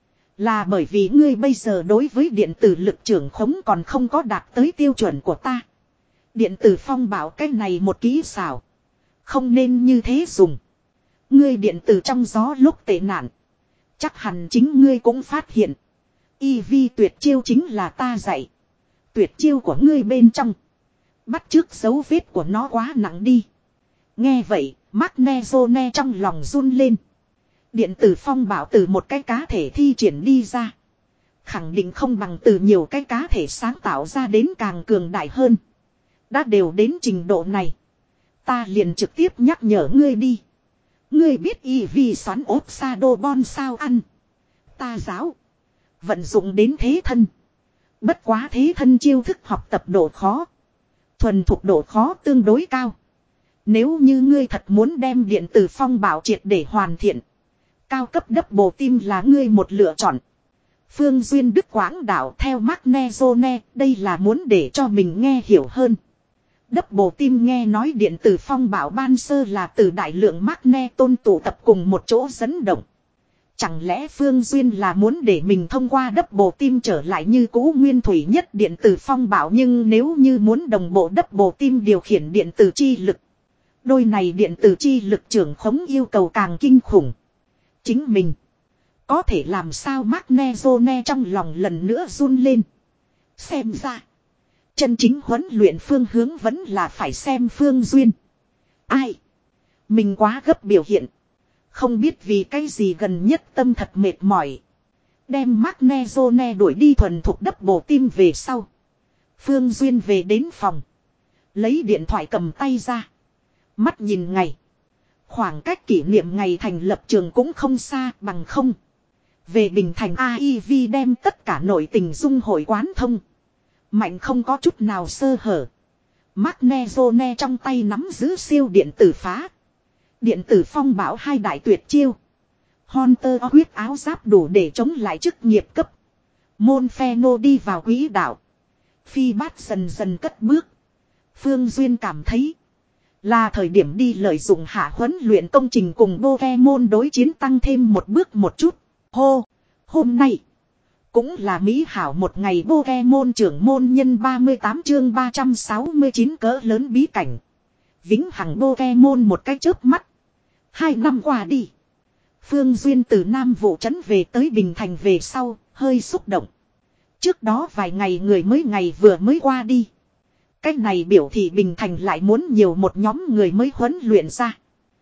Là bởi vì ngươi bây giờ đối với điện tử lực trưởng khống còn không có đạt tới tiêu chuẩn của ta. Điện tử phong bảo cái này một kỹ xảo. Không nên như thế dùng. Ngươi điện tử trong gió lúc tệ nạn. Chắc hẳn chính ngươi cũng phát hiện. Eevee tuyệt chiêu chính là ta dạy. Tuyệt chiêu của ngươi bên trong. Bắt chước dấu vết của nó quá nặng đi. Nghe vậy, Magnezone trong lòng run lên. Điện tử phong bảo từ một cái cá thể thi triển đi ra. Khẳng định không bằng từ nhiều cái cá thể sáng tạo ra đến càng cường đại hơn. Đã đều đến trình độ này. Ta liền trực tiếp nhắc nhở ngươi đi. Ngươi biết Eevee xoắn ốp Shadowbon sao ăn. Ta giáo. Vận dụng đến thế thân. Bất quá thế thân chiêu thức học tập độ khó. Thuần thục độ khó tương đối cao. Nếu như ngươi thật muốn đem điện tử phong bảo triệt để hoàn thiện. Cao cấp double team là ngươi một lựa chọn. Phương Duyên Đức Quảng Đạo theo Magnezone, đây là muốn để cho mình nghe hiểu hơn. Double team nghe nói điện tử phong bảo ban sơ là từ đại lượng Magne tôn tụ tập cùng một chỗ dẫn động. Chẳng lẽ Phương Duyên là muốn để mình thông qua double team trở lại như cũ nguyên thủy nhất điện tử phong bảo, nhưng nếu như muốn đồng bộ double team điều khiển điện tử chi lực. Đôi này điện tử chi lực trưởng khống yêu cầu càng kinh khủng. Chính mình có thể làm sao? Magnezone trong lòng lần nữa run lên. Xem ra chân chính huấn luyện phương hướng vẫn là phải xem Phương Duyên. Ai? Mình quá gấp biểu hiện. Không biết vì cái gì gần nhất tâm thật mệt mỏi. Đem Magnezone đuổi đi thuần thục double team về sau. Phương Duyên về đến phòng. Lấy điện thoại cầm tay ra. Mắt nhìn ngày. Khoảng cách kỷ niệm ngày thành lập trường cũng không xa, bằng không. Về Bình Thành a i vê đem tất cả nội tình dung hội quán thông. Mạnh không có chút nào sơ hở. Magnezone trong tay nắm giữ siêu điện tử phá. Điện tử phong bảo hai đại tuyệt chiêu. Hunter huyết áo giáp đủ để chống lại chức nghiệp cấp. Môn Pheno đi vào quỹ đạo. Phi bát dần dần cất bước. Phương Duyên cảm thấy là thời điểm đi lợi dụng hạ huấn luyện công trình cùng Pokemon đối chiến tăng thêm một bước một chút. Hô! Hôm nay cũng là mỹ hảo một ngày. Pokemon trưởng môn nhân ba mươi tám chương ba trăm sáu mươi chín cỡ lớn bí cảnh. Vĩnh hằng Pokemon một cái chớp mắt. Hai năm qua đi. Phương Duyên từ Nam Vụ trấn về tới Bình Thành về sau, hơi xúc động. Trước đó vài ngày người mới ngày vừa mới qua đi. Cách này biểu thị Bình Thành lại muốn nhiều một nhóm người mới huấn luyện ra.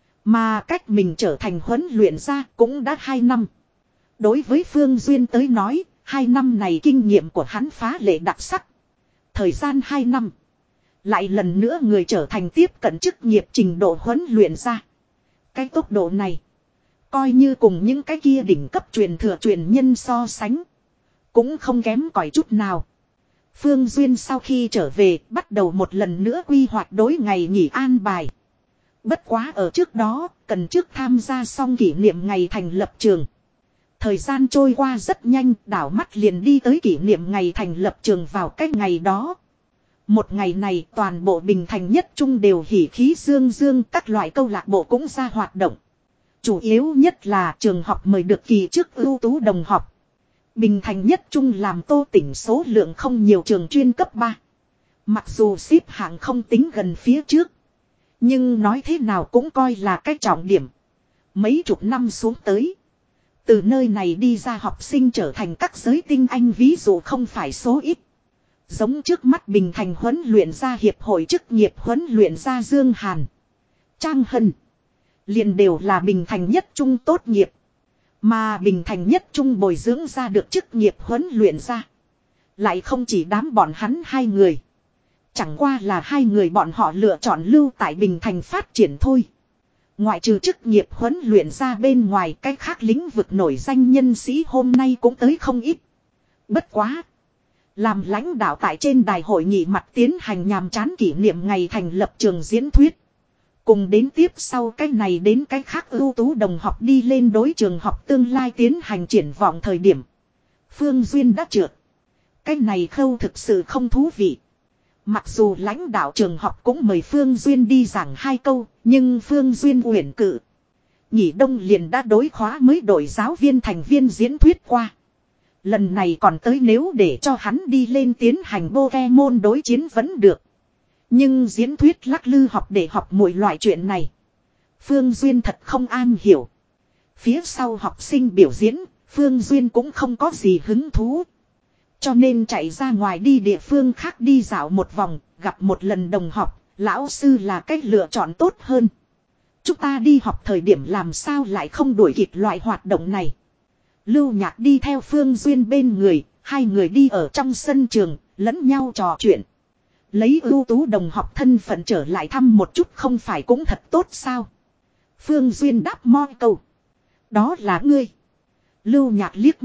Mà cách mình trở thành huấn luyện ra cũng đã hai năm. Đối với Phương Duyên tới nói, hai năm này kinh nghiệm của hắn phá lệ đặc sắc. Thời gian hai năm. Lại lần nữa người trở thành tiếp cận chức nghiệp trình độ huấn luyện ra. Cái tốc độ này. Coi như cùng những cái kia đỉnh cấp truyền thừa truyền nhân so sánh. Cũng không kém cỏi chút nào. Phương Duyên sau khi trở về bắt đầu một lần nữa quy hoạch đối ngày nghỉ an bài. Bất quá ở trước đó cần trước tham gia xong kỷ niệm ngày thành lập trường. Thời gian trôi qua rất nhanh, đảo mắt liền đi tới kỷ niệm ngày thành lập trường vào cái ngày đó. Một ngày này toàn bộ Bình Thành nhất trung đều hỉ khí dương dương, các loại câu lạc bộ cũng ra hoạt động. Chủ yếu nhất là trường học mời được kỳ trước ưu tú đồng học. Bình Thành nhất trung làm Tô tỉnh số lượng không nhiều trường chuyên cấp ba. Mặc dù xếp hạng không tính gần phía trước. Nhưng nói thế nào cũng coi là cái trọng điểm. Mấy chục năm xuống tới. Từ nơi này đi ra học sinh trở thành các giới tinh anh ví dụ không phải số ít. Giống trước mắt Bình Thành huấn luyện ra hiệp hội chức nghiệp huấn luyện ra Dương Hàn, Trang Hân. Liền đều là Bình Thành nhất trung tốt nghiệp. Mà Bình Thành nhất trung bồi dưỡng ra được chức nghiệp huấn luyện ra. Lại không chỉ đám bọn hắn hai người. Chẳng qua là hai người bọn họ lựa chọn lưu tại Bình Thành phát triển thôi. Ngoại trừ chức nghiệp huấn luyện ra bên ngoài, cái khác lĩnh vực nổi danh nhân sĩ hôm nay cũng tới không ít. Bất quá. Làm lãnh đạo tại trên đài hội nghị mặt tiến hành nhàm chán kỷ niệm ngày thành lập trường diễn thuyết. Cùng đến tiếp sau cái này đến cái khác ưu tú đồng học đi lên đối trường học tương lai tiến hành triển vọng thời điểm. Phương Duyên đã trượt. Cái này khâu thực sự không thú vị. Mặc dù lãnh đạo trường học cũng mời Phương Duyên đi giảng hai câu, nhưng Phương Duyên uyển cự. Nhị đông liền đã đối khóa mới đổi giáo viên thành viên diễn thuyết qua. Lần này còn tới nếu để cho hắn đi lên tiến hành Pokemon đối chiến vẫn được. Nhưng diễn thuyết lắc lư học để học mỗi loại chuyện này. Phương Duyên thật không an hiểu. Phía sau học sinh biểu diễn, Phương Duyên cũng không có gì hứng thú. Cho nên chạy ra ngoài đi địa phương khác đi dạo một vòng, gặp một lần đồng học, lão sư là cách lựa chọn tốt hơn. Chúng ta đi học thời điểm làm sao lại không đuổi kịp loại hoạt động này. Lưu Nhạc đi theo Phương Duyên bên người, hai người đi ở trong sân trường, lẫn nhau trò chuyện. Lấy ưu tú đồng học thân phận trở lại thăm một chút không phải cũng thật tốt sao. Phương Duyên đáp moi câu. Đó là ngươi. Lưu Nhạc liếc mắt,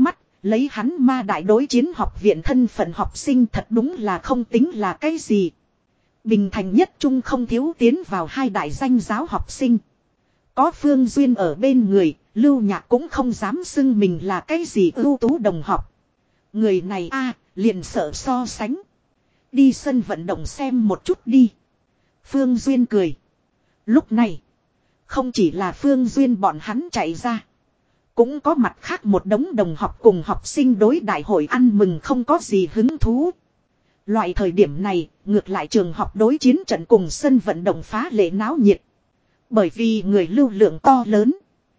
Lấy hắn ma đại đối chiến học viện thân phận học sinh thật đúng là không tính là cái gì. Bình thành nhất trung không thiếu tiến vào hai đại danh giáo học sinh. Có Phương Duyên ở bên người, Lưu Nhạc cũng không dám xưng mình là cái gì ưu tú đồng học. Người này a liền sợ so sánh. Đi sân vận động xem một chút đi. Phương Duyên cười. Lúc này, không chỉ là Phương Duyên bọn hắn chạy ra. Cũng có mặt khác một đống đồng học cùng học sinh đối đại hội ăn mừng không có gì hứng thú. Loại thời điểm này, ngược lại trường học đối chiến trận cùng sân vận động phá lệ náo nhiệt. Bởi vì người lưu lượng to lớn,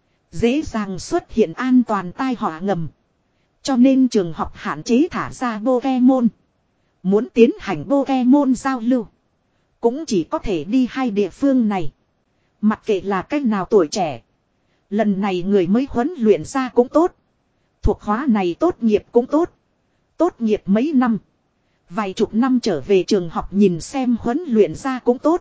dễ dàng xuất hiện an toàn tai họa ngầm. Cho nên trường học hạn chế thả ra Pokemon. Muốn tiến hành Pokemon giao lưu, cũng chỉ có thể đi hai địa phương này. Mặc kệ là cách nào tuổi trẻ, lần này người mới huấn luyện ra cũng tốt. Thuộc khóa này tốt nghiệp cũng tốt. Tốt nghiệp mấy năm, vài chục năm trở về trường học nhìn xem huấn luyện ra cũng tốt.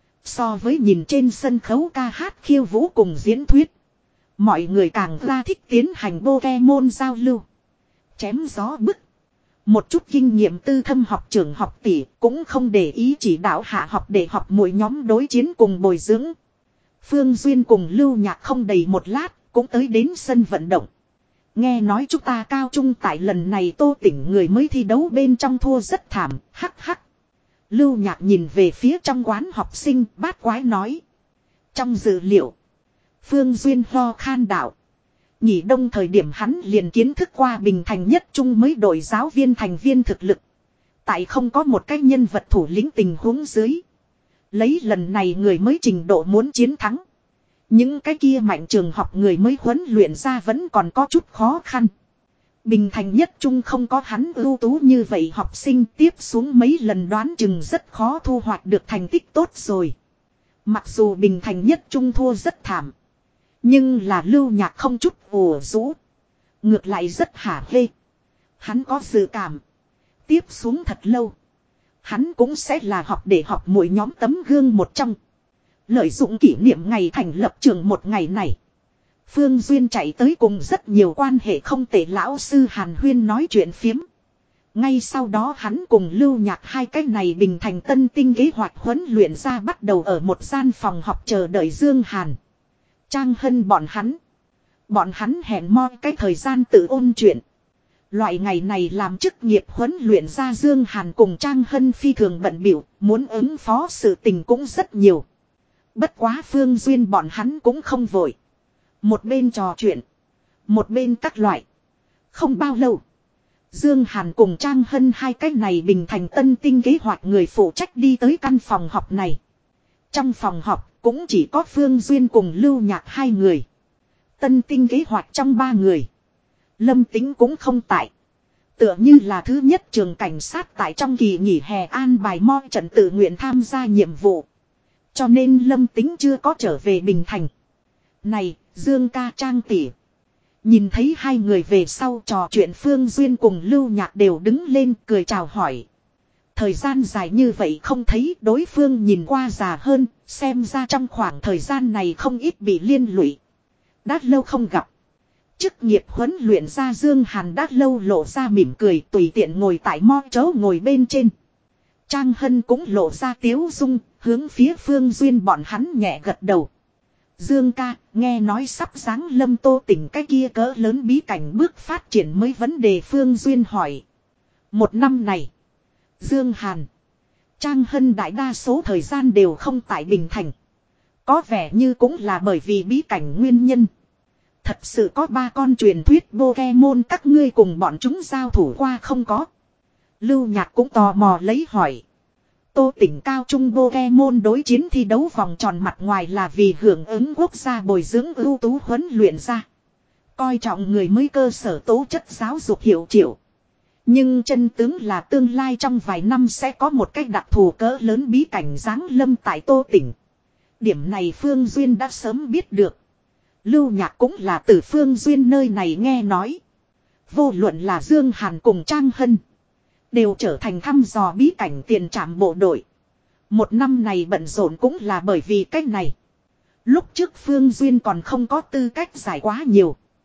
So với nhìn trên sân khấu ca hát khiêu vũ cùng diễn thuyết, mọi người càng ra thích tiến hành Pokemon giao lưu. Chém gió bức. Một chút kinh nghiệm tư thâm học trưởng học tỷ cũng không để ý chỉ đạo hạ học để học mỗi nhóm đối chiến cùng bồi dưỡng. Phương Duyên cùng Lưu Nhạc không đầy một lát cũng tới đến sân vận động. Nghe nói chúng ta cao trung tại lần này Tô Tỉnh người mới thi đấu bên trong thua rất thảm, hắc hắc. Lưu Nhạc nhìn về phía trong quán học sinh bát quái nói. Trong dự liệu, Phương Duyên ho khan đạo. Nhị đông thời điểm hắn liền kiến thức qua bình thành nhất trung mới đội giáo viên thành viên thực lực. Tại không có một cái nhân vật thủ lĩnh tình huống dưới. Lấy lần này người mới trình độ muốn chiến thắng. Những cái kia mạnh trường học người mới huấn luyện ra vẫn còn có chút khó khăn. Bình thành nhất trung không có hắn ưu tú như vậy học sinh tiếp xuống mấy lần đoán chừng rất khó thu hoạch được thành tích tốt rồi. Mặc dù bình thành nhất trung thua rất thảm. Nhưng là Lưu Nhạc không chút ủ rũ. Ngược lại rất hả hê. Hắn có dự cảm. Tiếp xuống thật lâu, hắn cũng sẽ là học để học mỗi nhóm tấm gương một trong. Lợi dụng kỷ niệm ngày thành lập trường một ngày này, Phương Duyên chạy tới cùng rất nhiều quan hệ không tệ lão sư Hàn Huyên nói chuyện phiếm. Ngay sau đó hắn cùng Lưu Nhạc hai cái này bình thành tân tinh kế hoạch huấn luyện ra bắt đầu ở một gian phòng học chờ đợi Dương Hàn, Trang Hân bọn hắn. Bọn hắn hẹn mo cái thời gian tự ôn chuyện. Loại ngày này làm chức nghiệp huấn luyện ra Dương Hàn cùng Trang Hân phi thường bận bịu, muốn ứng phó sự tình cũng rất nhiều. Bất quá Phương Duyên bọn hắn cũng không vội. Một bên trò chuyện, một bên các loại. Không bao lâu, Dương Hàn cùng Trang Hân hai cái này bình thành tân tinh kế hoạch người phụ trách đi tới căn phòng học này. Trong phòng học cũng chỉ có Phương Duyên cùng Lưu Nhạc hai người. Tân tinh kế hoạch trong ba người, Lâm Tính cũng không tại. Tựa như là thứ nhất trường cảnh sát tại trong kỳ nghỉ hè an bài mo trận tự nguyện tham gia nhiệm vụ. Cho nên Lâm Tính chưa có trở về Bình Thành. Này, Dương ca Trang tỷ. Nhìn thấy hai người về sau trò chuyện Phương Duyên cùng Lưu Nhạc đều đứng lên cười chào hỏi. Thời gian dài như vậy không thấy đối phương nhìn qua già hơn, xem ra trong khoảng thời gian này không ít bị liên lụy. Đã lâu không gặp. Chức nghiệp huấn luyện ra Dương Hàn đã lâu lộ ra mỉm cười tùy tiện ngồi tại mo chấu ngồi bên trên. Trang Hân cũng lộ ra tiếu dung, hướng phía Phương Duyên bọn hắn nhẹ gật đầu. Dương ca, nghe nói sắp giáng lâm Tô Tỉnh cái kia cỡ lớn bí cảnh bước phát triển mới vấn đề Phương Duyên hỏi. Một năm này, Dương Hàn, Trang Hân đại đa số thời gian đều không tại Bình Thành. Có vẻ như cũng là bởi vì bí cảnh nguyên nhân. Thật sự có ba con truyền thuyết Pokemon các ngươi cùng bọn chúng giao thủ qua không có? Lưu Nhạc cũng tò mò lấy hỏi. Tô Tỉnh cao trung Pokemon đối chiến thi đấu vòng tròn mặt ngoài là vì hưởng ứng quốc gia bồi dưỡng ưu tú huấn luyện ra. Coi trọng người mới cơ sở tố chất giáo dục hiệu triệu. Nhưng chân tướng là tương lai trong vài năm sẽ có một cách đặc thù cỡ lớn bí cảnh giáng lâm tại Tô Tỉnh. Điểm này Phương Duyên đã sớm biết được. Lưu Nhạc cũng là từ Phương Duyên nơi này nghe nói. Vô luận là Dương Hàn cùng Trang Hân, đều trở thành thăm dò bí cảnh tiền trạm bộ đội. Một năm này bận rộn cũng là bởi vì cách này. Lúc trước Phương Duyên còn không có tư cách giải quá nhiều.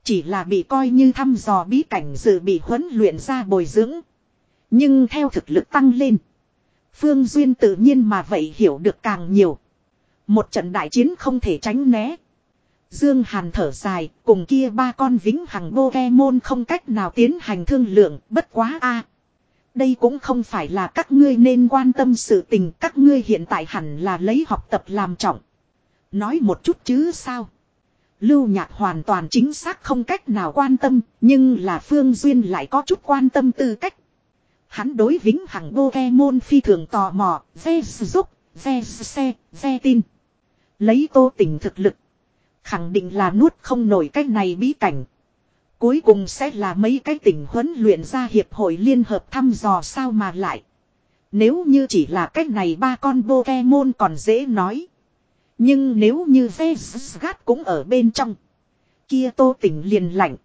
Chỉ là bị coi như thăm dò bí cảnh dự bị huấn luyện ra bồi dưỡng. Nhưng theo thực lực tăng lên. Phương Duyên tự nhiên mà vậy hiểu được càng nhiều. Một trận đại chiến không thể tránh né. Dương Hàn thở dài, cùng kia ba con vĩnh hằng Pokemon không cách nào tiến hành thương lượng, bất quá a. Đây cũng không phải là các ngươi nên quan tâm sự tình, các ngươi hiện tại hẳn là lấy học tập làm trọng. Nói một chút chứ sao. Lưu Nhạc hoàn toàn chính xác không cách nào quan tâm, nhưng là Phương Duyên lại có chút quan tâm tư cách. Hắn đối vĩnh hằng Pokemon phi thường tò mò, ve giúp, ve xe, ve tin. Lấy Tô Tình thực lực. Khẳng định là nuốt không nổi cái này bí cảnh. Cuối cùng sẽ là mấy cái tỉnh huấn luyện ra hiệp hội liên hợp thăm dò sao mà lại. Nếu như chỉ là cái này ba con Pokemon còn dễ nói. Nhưng nếu như Vegas cũng ở bên trong. Kia Tô Tình liền lạnh.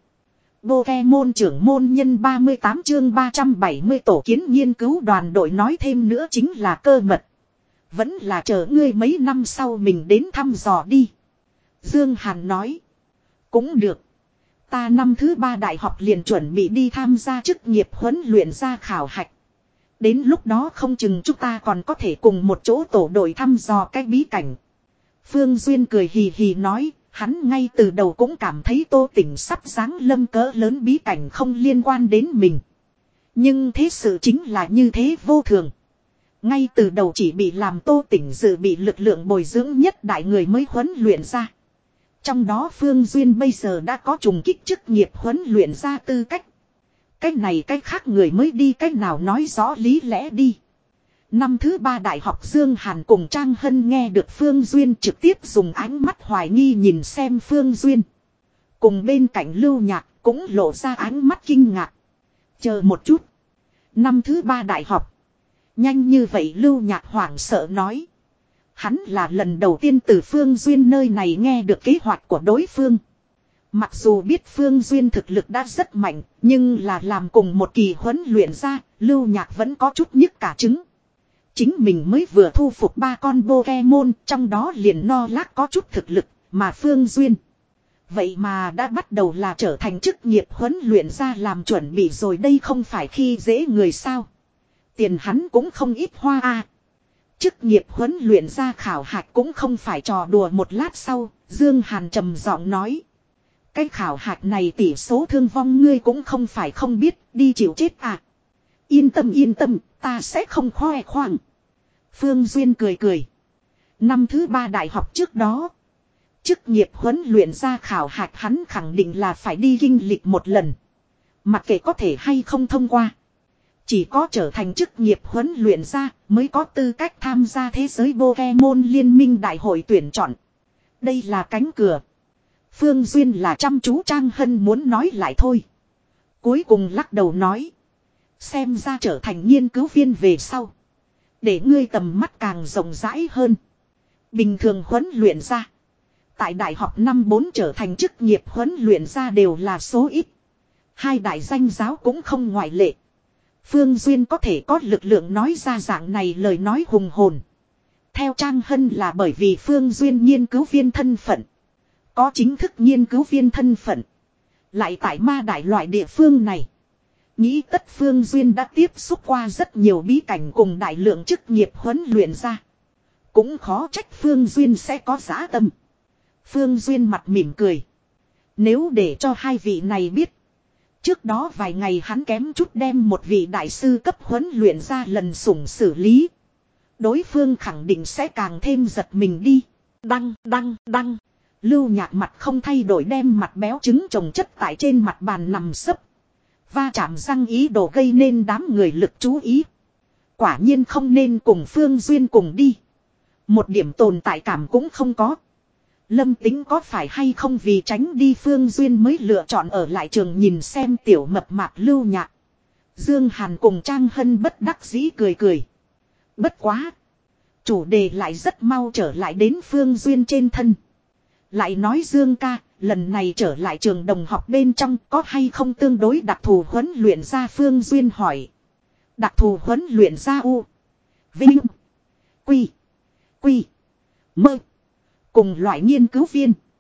Pokemon trưởng môn nhân ba mươi tám chương ba trăm bảy mươi tổ kiến nghiên cứu đoàn đội nói thêm nữa chính là cơ mật. Vẫn là chờ ngươi mấy năm sau mình đến thăm dò đi. Dương Hàn nói. Cũng được. Ta năm thứ ba đại học liền chuẩn bị đi tham gia chức nghiệp huấn luyện ra khảo hạch. Đến lúc đó không chừng chúng ta còn có thể cùng một chỗ tổ đội thăm dò cái bí cảnh. Phương Duyên cười hì hì nói. Hắn ngay từ đầu cũng cảm thấy Tô Tình sắp giáng lâm cỡ lớn bí cảnh không liên quan đến mình. Nhưng thế sự chính là như thế vô thường. Ngay từ đầu chỉ bị làm Tô Tình dự bị lực lượng bồi dưỡng nhất đại người mới huấn luyện ra. Trong đó Phương Duyên bây giờ đã có trùng kích chức nghiệp huấn luyện ra tư cách. Cách này cách khác người mới đi cách nào nói rõ lý lẽ đi. Năm thứ ba đại học Dương Hàn cùng Trang Hân nghe được Phương Duyên trực tiếp dùng ánh mắt hoài nghi nhìn xem Phương Duyên. Cùng bên cạnh Lưu Nhạc cũng lộ ra ánh mắt kinh ngạc. Chờ một chút. Năm thứ ba đại học. Nhanh như vậy Lưu Nhạc hoảng sợ nói. Hắn là lần đầu tiên từ Phương Duyên nơi này nghe được kế hoạch của đối phương. Mặc dù biết Phương Duyên thực lực đã rất mạnh, nhưng là làm cùng một kỳ huấn luyện ra, Lưu Nhạc vẫn có chút nhức cả trứng. Chính mình mới vừa thu phục ba con Pokemon, trong đó liền no lác có chút thực lực, mà Phương Duyên. Vậy mà đã bắt đầu là trở thành chức nghiệp huấn luyện ra làm chuẩn bị rồi, đây không phải khi dễ người sao. Tiền hắn cũng không ít hoa a. À. Chức nghiệp huấn luyện ra khảo hạch cũng không phải trò đùa. Một lát sau, Dương Hàn trầm giọng nói. Cái khảo hạch này tỷ số thương vong ngươi cũng không phải không biết, đi chịu chết à. Yên tâm yên tâm, ta sẽ không khoe khoang. Phương Duyên cười cười. Năm thứ ba đại học trước đó. Chức nghiệp huấn luyện ra khảo hạch hắn khẳng định là phải đi kinh lịch một lần. Mặc kệ có thể hay không thông qua. Chỉ có trở thành chức nghiệp huấn luyện ra mới có tư cách tham gia thế giới Pokemon liên minh đại hội tuyển chọn. Đây là cánh cửa. Phương Duyên là chăm chú Trang Hân muốn nói lại thôi. Cuối cùng lắc đầu nói. Xem ra trở thành nghiên cứu viên về sau. Để ngươi tầm mắt càng rộng rãi hơn. Bình thường huấn luyện ra. Tại đại học năm bốn trở thành chức nghiệp huấn luyện ra đều là số ít. Hai đại danh giáo cũng không ngoại lệ. Phương Duyên có thể có lực lượng nói ra dạng này lời nói hùng hồn. Theo Trang Hân là bởi vì Phương Duyên nghiên cứu viên thân phận. Có chính thức nghiên cứu viên thân phận. Lại tại ma đại loại địa phương này. Nghĩ tất Phương Duyên đã tiếp xúc qua rất nhiều bí cảnh cùng đại lượng chức nghiệp huấn luyện ra. Cũng khó trách Phương Duyên sẽ có dã tâm. Phương Duyên mặt mỉm cười. Nếu để cho hai vị này biết. Trước đó vài ngày hắn kém chút đem một vị đại sư cấp huấn luyện ra lần sủng xử lý. Đối phương khẳng định sẽ càng thêm giật mình đi. Đăng, đăng, đăng. Lưu Nhạc mặt không thay đổi đem mặt béo trứng chồng chất tại trên mặt bàn nằm sấp. Va chạm răng ý đồ gây nên đám người lực chú ý. Quả nhiên không nên cùng Phương Duyên cùng đi. Một điểm tồn tại cảm cũng không có. Lâm Tính có phải hay không vì tránh đi Phương Duyên mới lựa chọn ở lại trường nhìn xem tiểu mập mạp Lưu Nhạc. Dương Hàn cùng Trang Hân bất đắc dĩ cười cười. Bất quá. Chủ đề lại rất mau trở lại đến Phương Duyên trên thân. Lại nói Dương ca, lần này trở lại trường đồng học bên trong có hay không tương đối đặc thù huấn luyện ra Phương Duyên hỏi. Đặc thù huấn luyện ra U. Vinh. Quy. Quy. Mơ. Cùng loại nghiên cứu viên.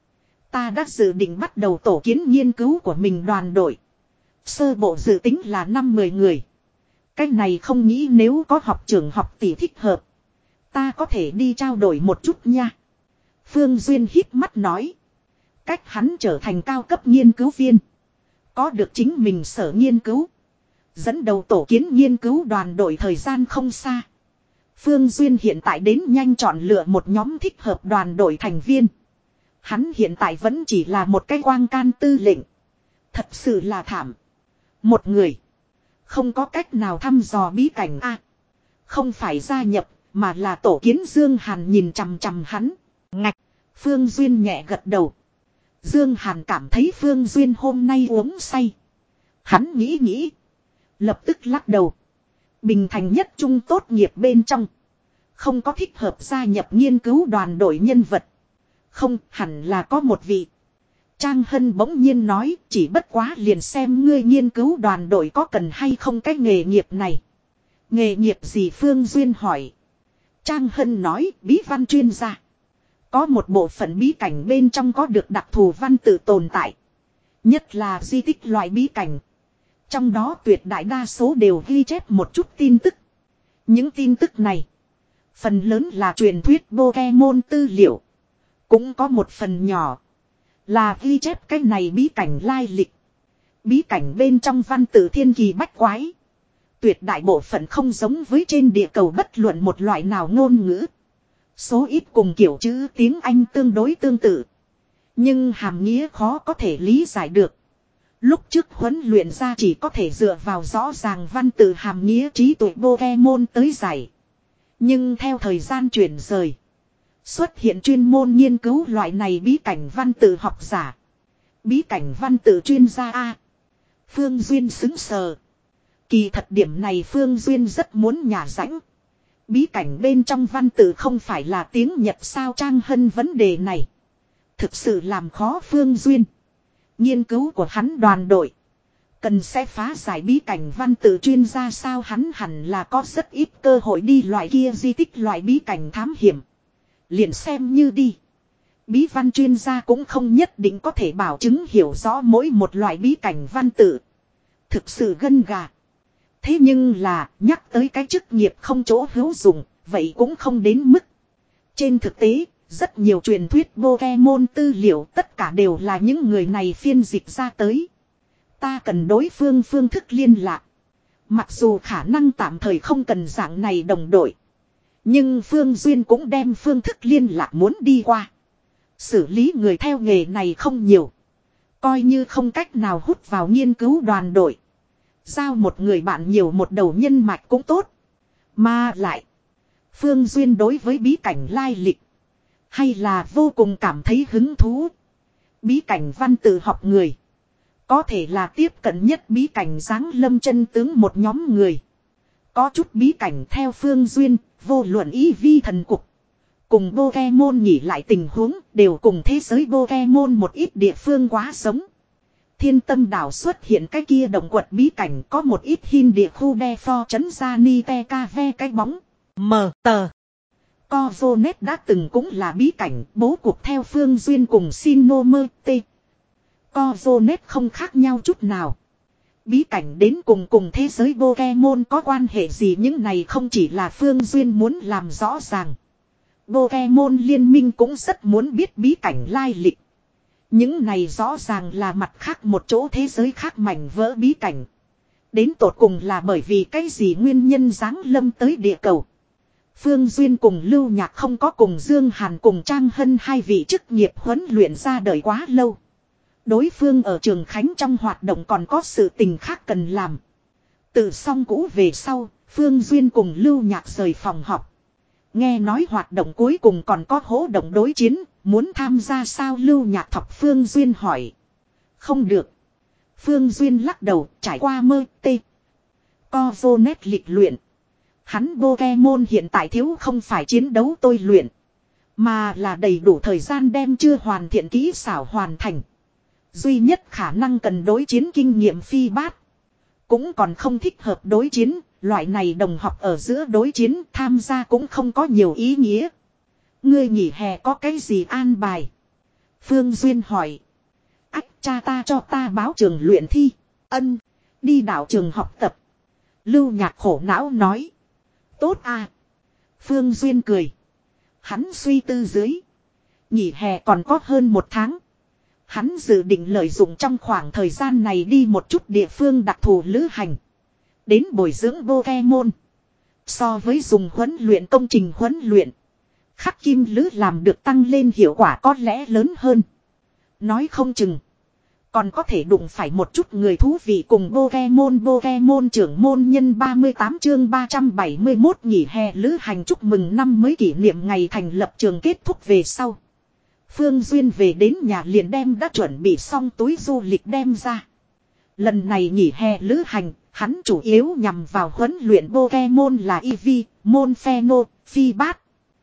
Ta đã dự định bắt đầu tổ kiến nghiên cứu của mình đoàn đội. Sơ bộ dự tính là năm mười người. Cái này không nghĩ nếu có học trưởng học tỷ thích hợp. Ta có thể đi trao đổi một chút nha. Phương Duyên híp mắt nói. Cách hắn trở thành cao cấp nghiên cứu viên. Có được chính mình sở nghiên cứu. Dẫn đầu tổ kiến nghiên cứu đoàn đội thời gian không xa. Phương Duyên hiện tại đến nhanh chọn lựa một nhóm thích hợp đoàn đội thành viên. Hắn hiện tại vẫn chỉ là một cái quang can tư lệnh. Thật sự là thảm. Một người. Không có cách nào thăm dò bí cảnh a. Không phải gia nhập, mà là tổ kiến Dương Hàn nhìn chằm chằm hắn. Ngạch. Phương Duyên nhẹ gật đầu. Dương Hàn cảm thấy Phương Duyên hôm nay uống say. Hắn nghĩ nghĩ. Lập tức lắc đầu. Bình thành nhất trung tốt nghiệp bên trong. Không có thích hợp gia nhập nghiên cứu đoàn đội nhân vật. Không, hẳn là có một vị. Trang Hân bỗng nhiên nói, chỉ bất quá liền xem ngươi nghiên cứu đoàn đội có cần hay không cái nghề nghiệp này. Nghề nghiệp gì Phương Duyên hỏi. Trang Hân nói, bí văn chuyên gia. Có một bộ phận bí cảnh bên trong có được đặc thù văn tự tồn tại. Nhất là di tích loại bí cảnh. Trong đó tuyệt đại đa số đều ghi chép một chút tin tức. Những tin tức này. Phần lớn là truyền thuyết Pokemon tư liệu. Cũng có một phần nhỏ. Là ghi chép cái này bí cảnh lai lịch. Bí cảnh bên trong văn tự thiên kỳ bách quái. Tuyệt đại bộ phận không giống với trên địa cầu bất luận một loại nào ngôn ngữ. Số ít cùng kiểu chữ tiếng Anh tương đối tương tự. Nhưng hàm nghĩa khó có thể lý giải được. Lúc trước huấn luyện ra chỉ có thể dựa vào rõ ràng văn tự hàm nghĩa trí tuệ Pokemon tới giải. Nhưng theo thời gian chuyển rời. Xuất hiện chuyên môn nghiên cứu loại này bí cảnh văn tự học giả. Bí cảnh văn tự chuyên gia A. Phương Duyên xứng sờ. Kỳ thật điểm này Phương Duyên rất muốn nhả rãnh. Bí cảnh bên trong văn tự không phải là tiếng Nhật sao Trang Hân vấn đề này. Thực sự làm khó Phương Duyên. Nghiên cứu của hắn đoàn đội. Cần sẽ phá giải bí cảnh văn tự chuyên gia sao hắn hẳn là có rất ít cơ hội đi loại kia di tích loại bí cảnh thám hiểm. Liền xem như đi. Bí văn chuyên gia cũng không nhất định có thể bảo chứng hiểu rõ mỗi một loại bí cảnh văn tự. Thực sự gân gà. Thế nhưng là nhắc tới cái chức nghiệp không chỗ hữu dụng, vậy cũng không đến mức. Trên thực tế, rất nhiều truyền thuyết Pokemon tư liệu tất cả đều là những người này phiên dịch ra tới. Ta cần đối phương phương thức liên lạc. Mặc dù khả năng tạm thời không cần dạng này đồng đội. Nhưng Phương Duyên cũng đem phương thức liên lạc muốn đi qua. Xử lý người theo nghề này không nhiều. Coi như không cách nào hút vào nghiên cứu đoàn đội. Giao một người bạn nhiều một đầu nhân mạch cũng tốt. Mà lại. Phương Duyên đối với bí cảnh lai lịch. Hay là vô cùng cảm thấy hứng thú. Bí cảnh văn tự học người. Có thể là tiếp cận nhất bí cảnh giáng lâm chân tướng một nhóm người. Có chút bí cảnh theo Phương Duyên, vô luận ý vi thần cục. Cùng Pokemon nhỉ lại tình huống đều cùng thế giới Pokemon một ít địa phương quá giống. Thiên Tâm đảo xuất hiện cái kia động quật bí cảnh có một ít hin địa khu đe pho chấn ra ni te ca ve cái bóng. Mờ tờ. Cozonet đã từng cũng là bí cảnh bố cục theo Phương Duyên cùng Sinnoh T. Cozonet không khác nhau chút nào. Bí cảnh đến cùng cùng thế giới Pokemon có quan hệ gì những này không chỉ là Phương Duyên muốn làm rõ ràng. Pokemon liên minh cũng rất muốn biết bí cảnh lai lịch. Những này rõ ràng là mặt khác một chỗ thế giới khác mảnh vỡ bí cảnh. Đến tột cùng là bởi vì cái gì nguyên nhân giáng lâm tới địa cầu. Phương Duyên cùng Lưu Nhạc không có cùng Dương Hàn cùng Trang Hân hai vị chức nghiệp huấn luyện ra đời quá lâu. Đối phương ở Trường Khánh trong hoạt động còn có sự tình khác cần làm. Từ xong cũ về sau, Phương Duyên cùng Lưu Nhạc rời phòng họp. Nghe nói hoạt động cuối cùng còn có hỗ động đối chiến, muốn tham gia sao Lưu Nhạc thọc Phương Duyên hỏi. Không được. Phương Duyên lắc đầu, trải qua mơ tê. Co vô nét lịch luyện. Hắn Pokemon hiện tại thiếu không phải chiến đấu tôi luyện. Mà là đầy đủ thời gian đem chưa hoàn thiện kỹ xảo hoàn thành. Duy nhất khả năng cần đối chiến kinh nghiệm phi bát. Cũng còn không thích hợp đối chiến, loại này đồng học ở giữa đối chiến tham gia cũng không có nhiều ý nghĩa. Ngươi nghỉ hè có cái gì an bài? Phương Duyên hỏi. Ách, cha ta cho ta báo trường luyện thi. Ân, đi đạo trường học tập. Lưu Nhạc khổ não nói. Tốt à. Phương Duyên cười. Hắn suy tư dưới. Nghỉ hè còn có hơn một tháng. Hắn dự định lợi dụng trong khoảng thời gian này đi một chút địa phương đặc thù lữ hành. Đến bồi dưỡng Pokemon. So với dùng huấn luyện công trình huấn luyện. Khắc kim lữ làm được tăng lên hiệu quả có lẽ lớn hơn. Nói không chừng. Còn có thể đụng phải một chút người thú vị cùng Pokemon. Pokemon trưởng môn nhân ba mươi tám chương ba trăm bảy mươi mốt nghỉ hè lữ hành chúc mừng năm mới kỷ niệm ngày thành lập trường kết thúc về sau. Phương Duyên về đến nhà liền đem đã chuẩn bị xong túi du lịch đem ra. Lần này nghỉ hè lữ hành, hắn chủ yếu nhằm vào huấn luyện Pokemon là Eevee, Monferno, Phi-Bát.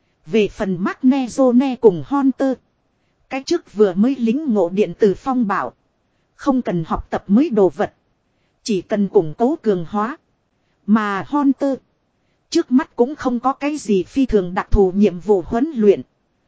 Về phần Magnezone cùng Haunter. Cái trước vừa mới lính ngộ điện từ phong bảo. Không cần học tập mới đồ vật. Chỉ cần củng cố cường hóa. Mà Haunter. Trước mắt cũng không có cái gì phi thường đặc thù nhiệm vụ huấn luyện.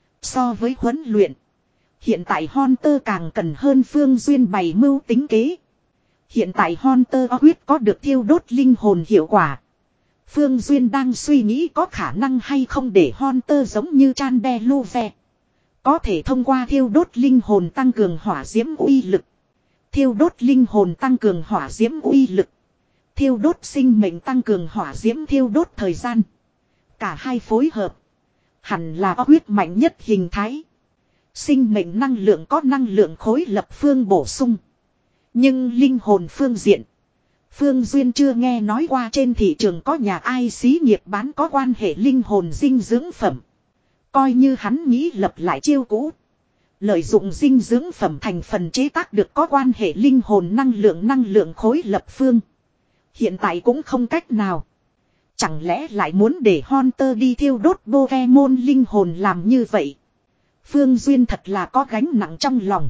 So với huấn luyện. Hiện tại Haunter càng cần hơn Phương Duyên bày mưu tính kế. Hiện tại Haunter huyết có được thiêu đốt linh hồn hiệu quả. Phương Duyên đang suy nghĩ có khả năng hay không để Haunter giống như Chandelure. Có thể thông qua thiêu đốt linh hồn tăng cường hỏa diễm uy lực. Thiêu đốt linh hồn tăng cường hỏa diễm uy lực. Thiêu đốt sinh mệnh tăng cường hỏa diễm thiêu đốt thời gian. Cả hai phối hợp. Hẳn là huyết mạnh nhất hình thái. Sinh mệnh năng lượng có năng lượng khối lập phương bổ sung. Nhưng linh hồn phương diện. Phương Duyên chưa nghe nói qua trên thị trường có nhà ai xí nghiệp bán có quan hệ linh hồn dinh dưỡng phẩm. Coi như hắn nghĩ lập lại chiêu cũ. Lợi dụng dinh dưỡng phẩm thành phần chế tác được có quan hệ linh hồn năng lượng năng lượng khối lập phương. Hiện tại cũng không cách nào. Chẳng lẽ lại muốn để Haunter đi thiêu đốt Pokemon linh hồn làm như vậy. Phương Duyên thật là có gánh nặng trong lòng.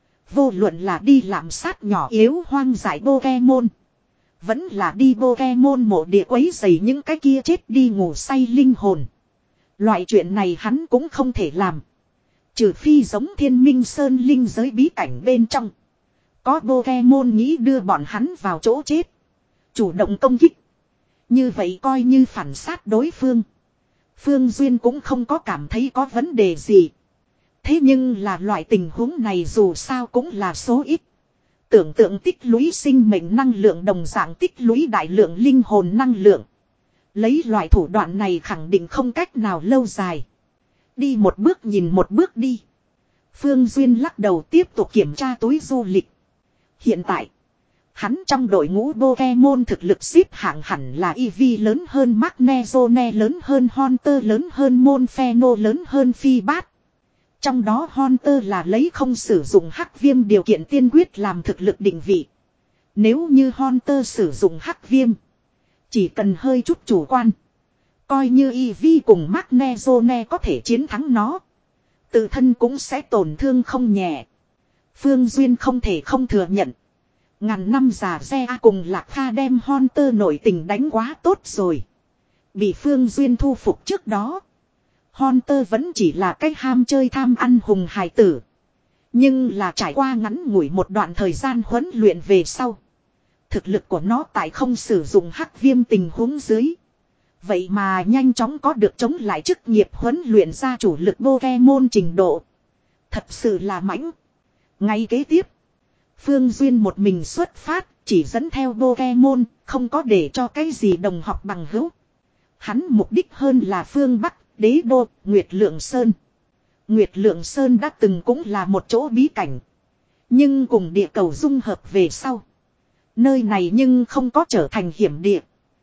Vô luận là đi làm sát nhỏ yếu hoang dại Pokemon. Vẫn là đi Pokemon mộ địa quấy rầy những cái kia chết đi ngủ say linh hồn. Loại chuyện này hắn cũng không thể làm. Trừ phi giống Thiên Minh Sơn linh giới bí cảnh bên trong. Có Pokemon nghĩ đưa bọn hắn vào chỗ chết. Chủ động công kích. Như vậy coi như phản sát đối phương. Phương Duyên cũng không có cảm thấy có vấn đề gì. Thế nhưng là loại tình huống này dù sao cũng là số ít. Tưởng tượng tích lũy sinh mệnh năng lượng đồng dạng tích lũy đại lượng linh hồn năng lượng. Lấy loại thủ đoạn này khẳng định không cách nào lâu dài. Đi một bước nhìn một bước đi. Phương Duyên lắc đầu tiếp tục kiểm tra túi du lịch. Hiện tại, hắn trong đội ngũ Pokemon thực lực xếp hạng hẳn là Eevee lớn hơn Magnezone lớn hơn Haunter lớn hơn Monferno lớn hơn Phi-Bát. Trong đó Haunter là lấy không sử dụng hắc viêm điều kiện tiên quyết làm thực lực định vị. Nếu như Haunter sử dụng hắc viêm, chỉ cần hơi chút chủ quan. Coi như Eevee cùng Magnezone có thể chiến thắng nó. Tự thân cũng sẽ tổn thương không nhẹ. Phương Duyên không thể không thừa nhận. Ngàn năm già Re cùng Lạc Kha đem Haunter nổi tình đánh quá tốt rồi. Bị Phương Duyên thu phục trước đó. Haunter vẫn chỉ là cái ham chơi tham ăn hùng hài tử. Nhưng là trải qua ngắn ngủi một đoạn thời gian huấn luyện về sau. Thực lực của nó tại không sử dụng hắc viêm tình huống dưới. Vậy mà nhanh chóng có được chống lại chức nghiệp huấn luyện ra chủ lực Pokemon trình độ. Thật sự là mãnh. Ngay kế tiếp. Phương Duyên một mình xuất phát. Chỉ dẫn theo Pokemon. Không có để cho cái gì đồng học bằng hữu. Hắn mục đích hơn là phương Bắc. Đế đô, Nguyệt Lượng Sơn. Nguyệt Lượng Sơn đã từng cũng là một chỗ bí cảnh. Nhưng cùng địa cầu dung hợp về sau. Nơi này nhưng không có trở thành hiểm địa.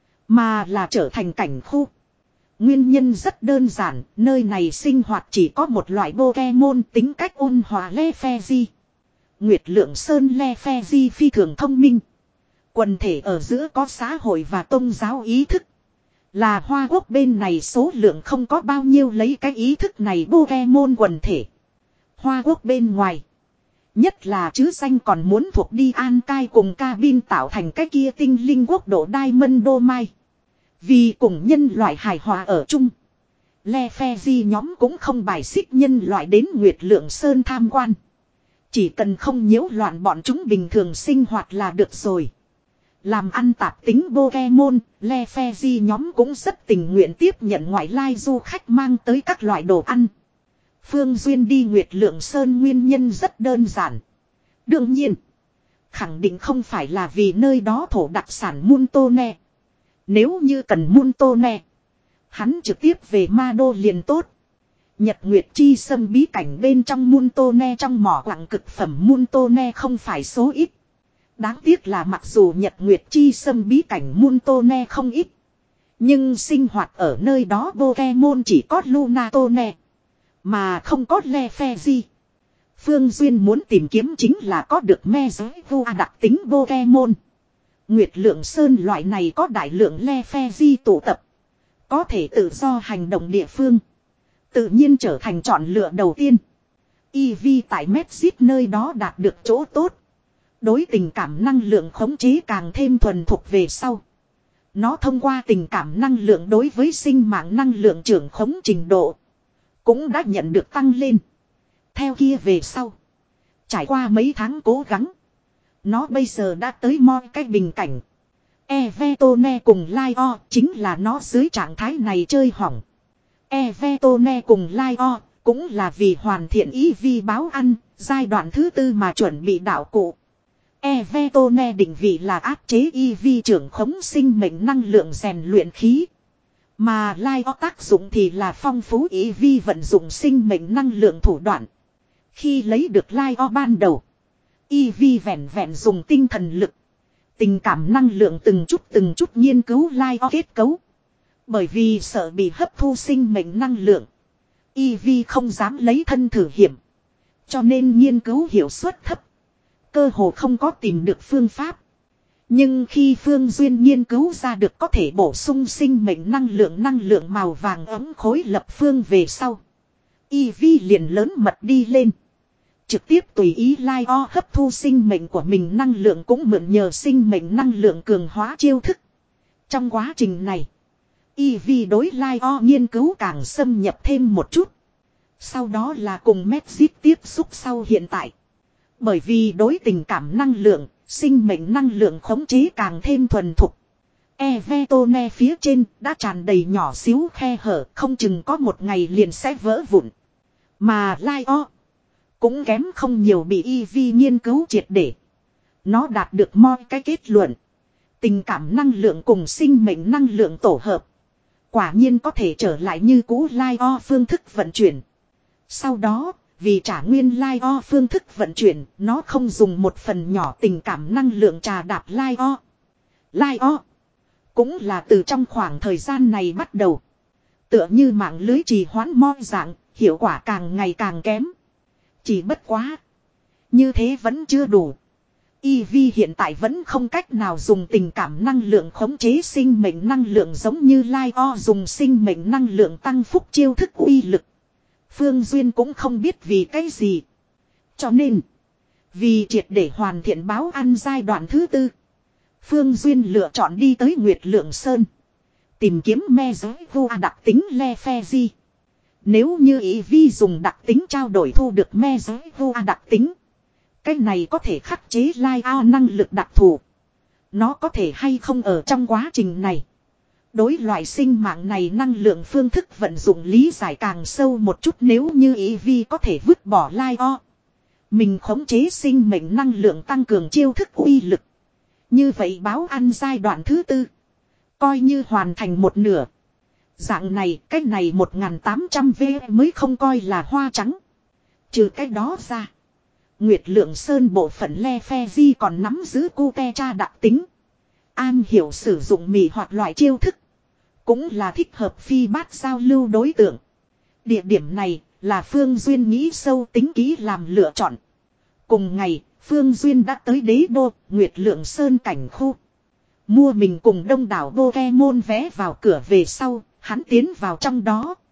Mà là trở thành cảnh khu. Nguyên nhân rất đơn giản. Nơi này sinh hoạt chỉ có một loại Pokemon tính cách ôn hòa Lefezi. Nguyệt Lượng Sơn Lefezi phi thường thông minh. Quần thể ở giữa có xã hội và tôn giáo ý thức. Là Hoa Quốc bên này số lượng không có bao nhiêu lấy cái ý thức này Pokemon quần thể. Hoa Quốc bên ngoài. Nhất là chứ danh còn muốn thuộc đi An Cai cùng Cabin tạo thành cái kia tinh linh quốc độ Diamond Domai. Vì cùng nhân loại hài hòa ở chung. Le Phe Di nhóm cũng không bài xích nhân loại đến Nguyệt Lượng Sơn tham quan. Chỉ cần không nhiễu loạn bọn chúng bình thường sinh hoạt là được rồi. Làm ăn tạp tính Pokemon, Le Phe Di nhóm cũng rất tình nguyện tiếp nhận ngoại lai du khách mang tới các loại đồ ăn. Phương Duyên đi Nguyệt Lượng Sơn nguyên nhân rất đơn giản. Đương nhiên, khẳng định không phải là vì nơi đó thổ đặc sản Muntone. Nếu như cần Muntone, hắn trực tiếp về Ma Đô liền tốt. Nhật Nguyệt Chi Sâm bí cảnh bên trong Muntone trong mỏ quặng cực phẩm Muntone không phải số ít. Đáng tiếc là mặc dù Nhật Nguyệt Chi Sâm bí cảnh Muntone không ít, nhưng sinh hoạt ở nơi đó Pokemon chỉ có Lunatone, mà không có Le Phe Di. Phương Duyên muốn tìm kiếm chính là có được me giới vua đặc tính Pokemon. Nguyệt Lượng Sơn loại này có đại lượng Le Phe Di tụ tập, có thể tự do hành động địa phương, tự nhiên trở thành chọn lựa đầu tiên. Eevee tại Medjit nơi đó đạt được chỗ tốt. Đối tình cảm năng lượng khống chế càng thêm thuần thục về sau. Nó thông qua tình cảm năng lượng đối với sinh mạng năng lượng trưởng khống trình độ cũng đã nhận được tăng lên. Theo kia về sau, trải qua mấy tháng cố gắng, nó bây giờ đã tới moi cái bình cảnh. Evetone cùng Lio chính là nó dưới trạng thái này chơi hỏng. Evetone cùng Lio cũng là vì hoàn thiện Eevee báo ăn, giai đoạn thứ tư mà chuẩn bị đạo cụ. Evetone định vị là áp chế Eevee trưởng khống sinh mệnh năng lượng rèn luyện khí. Mà Lio tác dụng thì là phong phú Eevee vận dụng sinh mệnh năng lượng thủ đoạn. Khi lấy được Lio ban đầu, Eevee vẹn vẹn dùng tinh thần lực, tình cảm năng lượng từng chút từng chút nghiên cứu Lio kết cấu. Bởi vì sợ bị hấp thu sinh mệnh năng lượng, Eevee không dám lấy thân thử hiểm, cho nên nghiên cứu hiệu suất thấp, cơ hồ không có tìm được phương pháp. Nhưng khi Phương Duyên nghiên cứu ra được có thể bổ sung sinh mệnh năng lượng năng lượng màu vàng ấm khối lập phương về sau, Eevee liền lớn mật đi lên. Trực tiếp tùy ý Lio hấp thu sinh mệnh của mình năng lượng cũng mượn nhờ sinh mệnh năng lượng cường hóa chiêu thức. Trong quá trình này, Eevee đối Lio nghiên cứu càng xâm nhập thêm một chút. Sau đó là cùng Medjit tiếp xúc sau hiện tại. Bởi vì đối tình cảm năng lượng, sinh mệnh năng lượng khống chế càng thêm thuần thục. Evetone phía trên đã tràn đầy nhỏ xíu khe hở, không chừng có một ngày liền sẽ vỡ vụn. Mà Lio cũng kém không nhiều bị Eevee nghiên cứu triệt để. Nó đạt được moi cái kết luận. Tình cảm năng lượng cùng sinh mệnh năng lượng tổ hợp, quả nhiên có thể trở lại như cũ Lio phương thức vận chuyển. Sau đó, vì trả nguyên Lio phương thức vận chuyển, nó không dùng một phần nhỏ tình cảm năng lượng trà đạp Lio. Lio cũng là từ trong khoảng thời gian này bắt đầu, tựa như mạng lưới trì hoãn moi dạng, hiệu quả càng ngày càng kém. Chỉ bất quá, như thế vẫn chưa đủ. Eevee hiện tại vẫn không cách nào dùng tình cảm năng lượng khống chế sinh mệnh năng lượng giống như Lio dùng sinh mệnh năng lượng tăng phúc chiêu thức uy lực. Phương Duyên cũng không biết vì cái gì. Cho nên, vì triệt để hoàn thiện báo ăn giai đoạn thứ tư, Phương Duyên lựa chọn đi tới Nguyệt Lượng Sơn, tìm kiếm me giới vua đặc tính Le Phe Di. Nếu như Eevee dùng đặc tính trao đổi thu được me giới vua đặc tính, cái này có thể khắc chế Lio năng lực đặc thù. Nó có thể hay không ở trong quá trình này, đối loại sinh mạng này năng lượng phương thức vận dụng lý giải càng sâu một chút. Nếu như Eevee có thể vứt bỏ Lio, mình khống chế sinh mệnh năng lượng tăng cường chiêu thức uy lực, như vậy báo ăn giai đoạn thứ tư coi như hoàn thành một nửa. Dạng này, cái này một nghìn tám trăm vạn mới không coi là hoa trắng. Trừ cái đó ra, Nguyệt Lượng Sơn bộ phận Le Phe Di còn nắm giữ Kutecha đặc tính, am hiểu sử dụng mì hoặc loại chiêu thức, cũng là thích hợp phi bát giao lưu đối tượng. Địa điểm này là Phương Duyên nghĩ sâu tính kỹ làm lựa chọn. Cùng ngày, Phương Duyên đã tới đế đô, Nguyệt Lượng Sơn cảnh khu. Mua mình cùng đông đảo Pokemon vé vào cửa về sau, hắn tiến vào trong đó.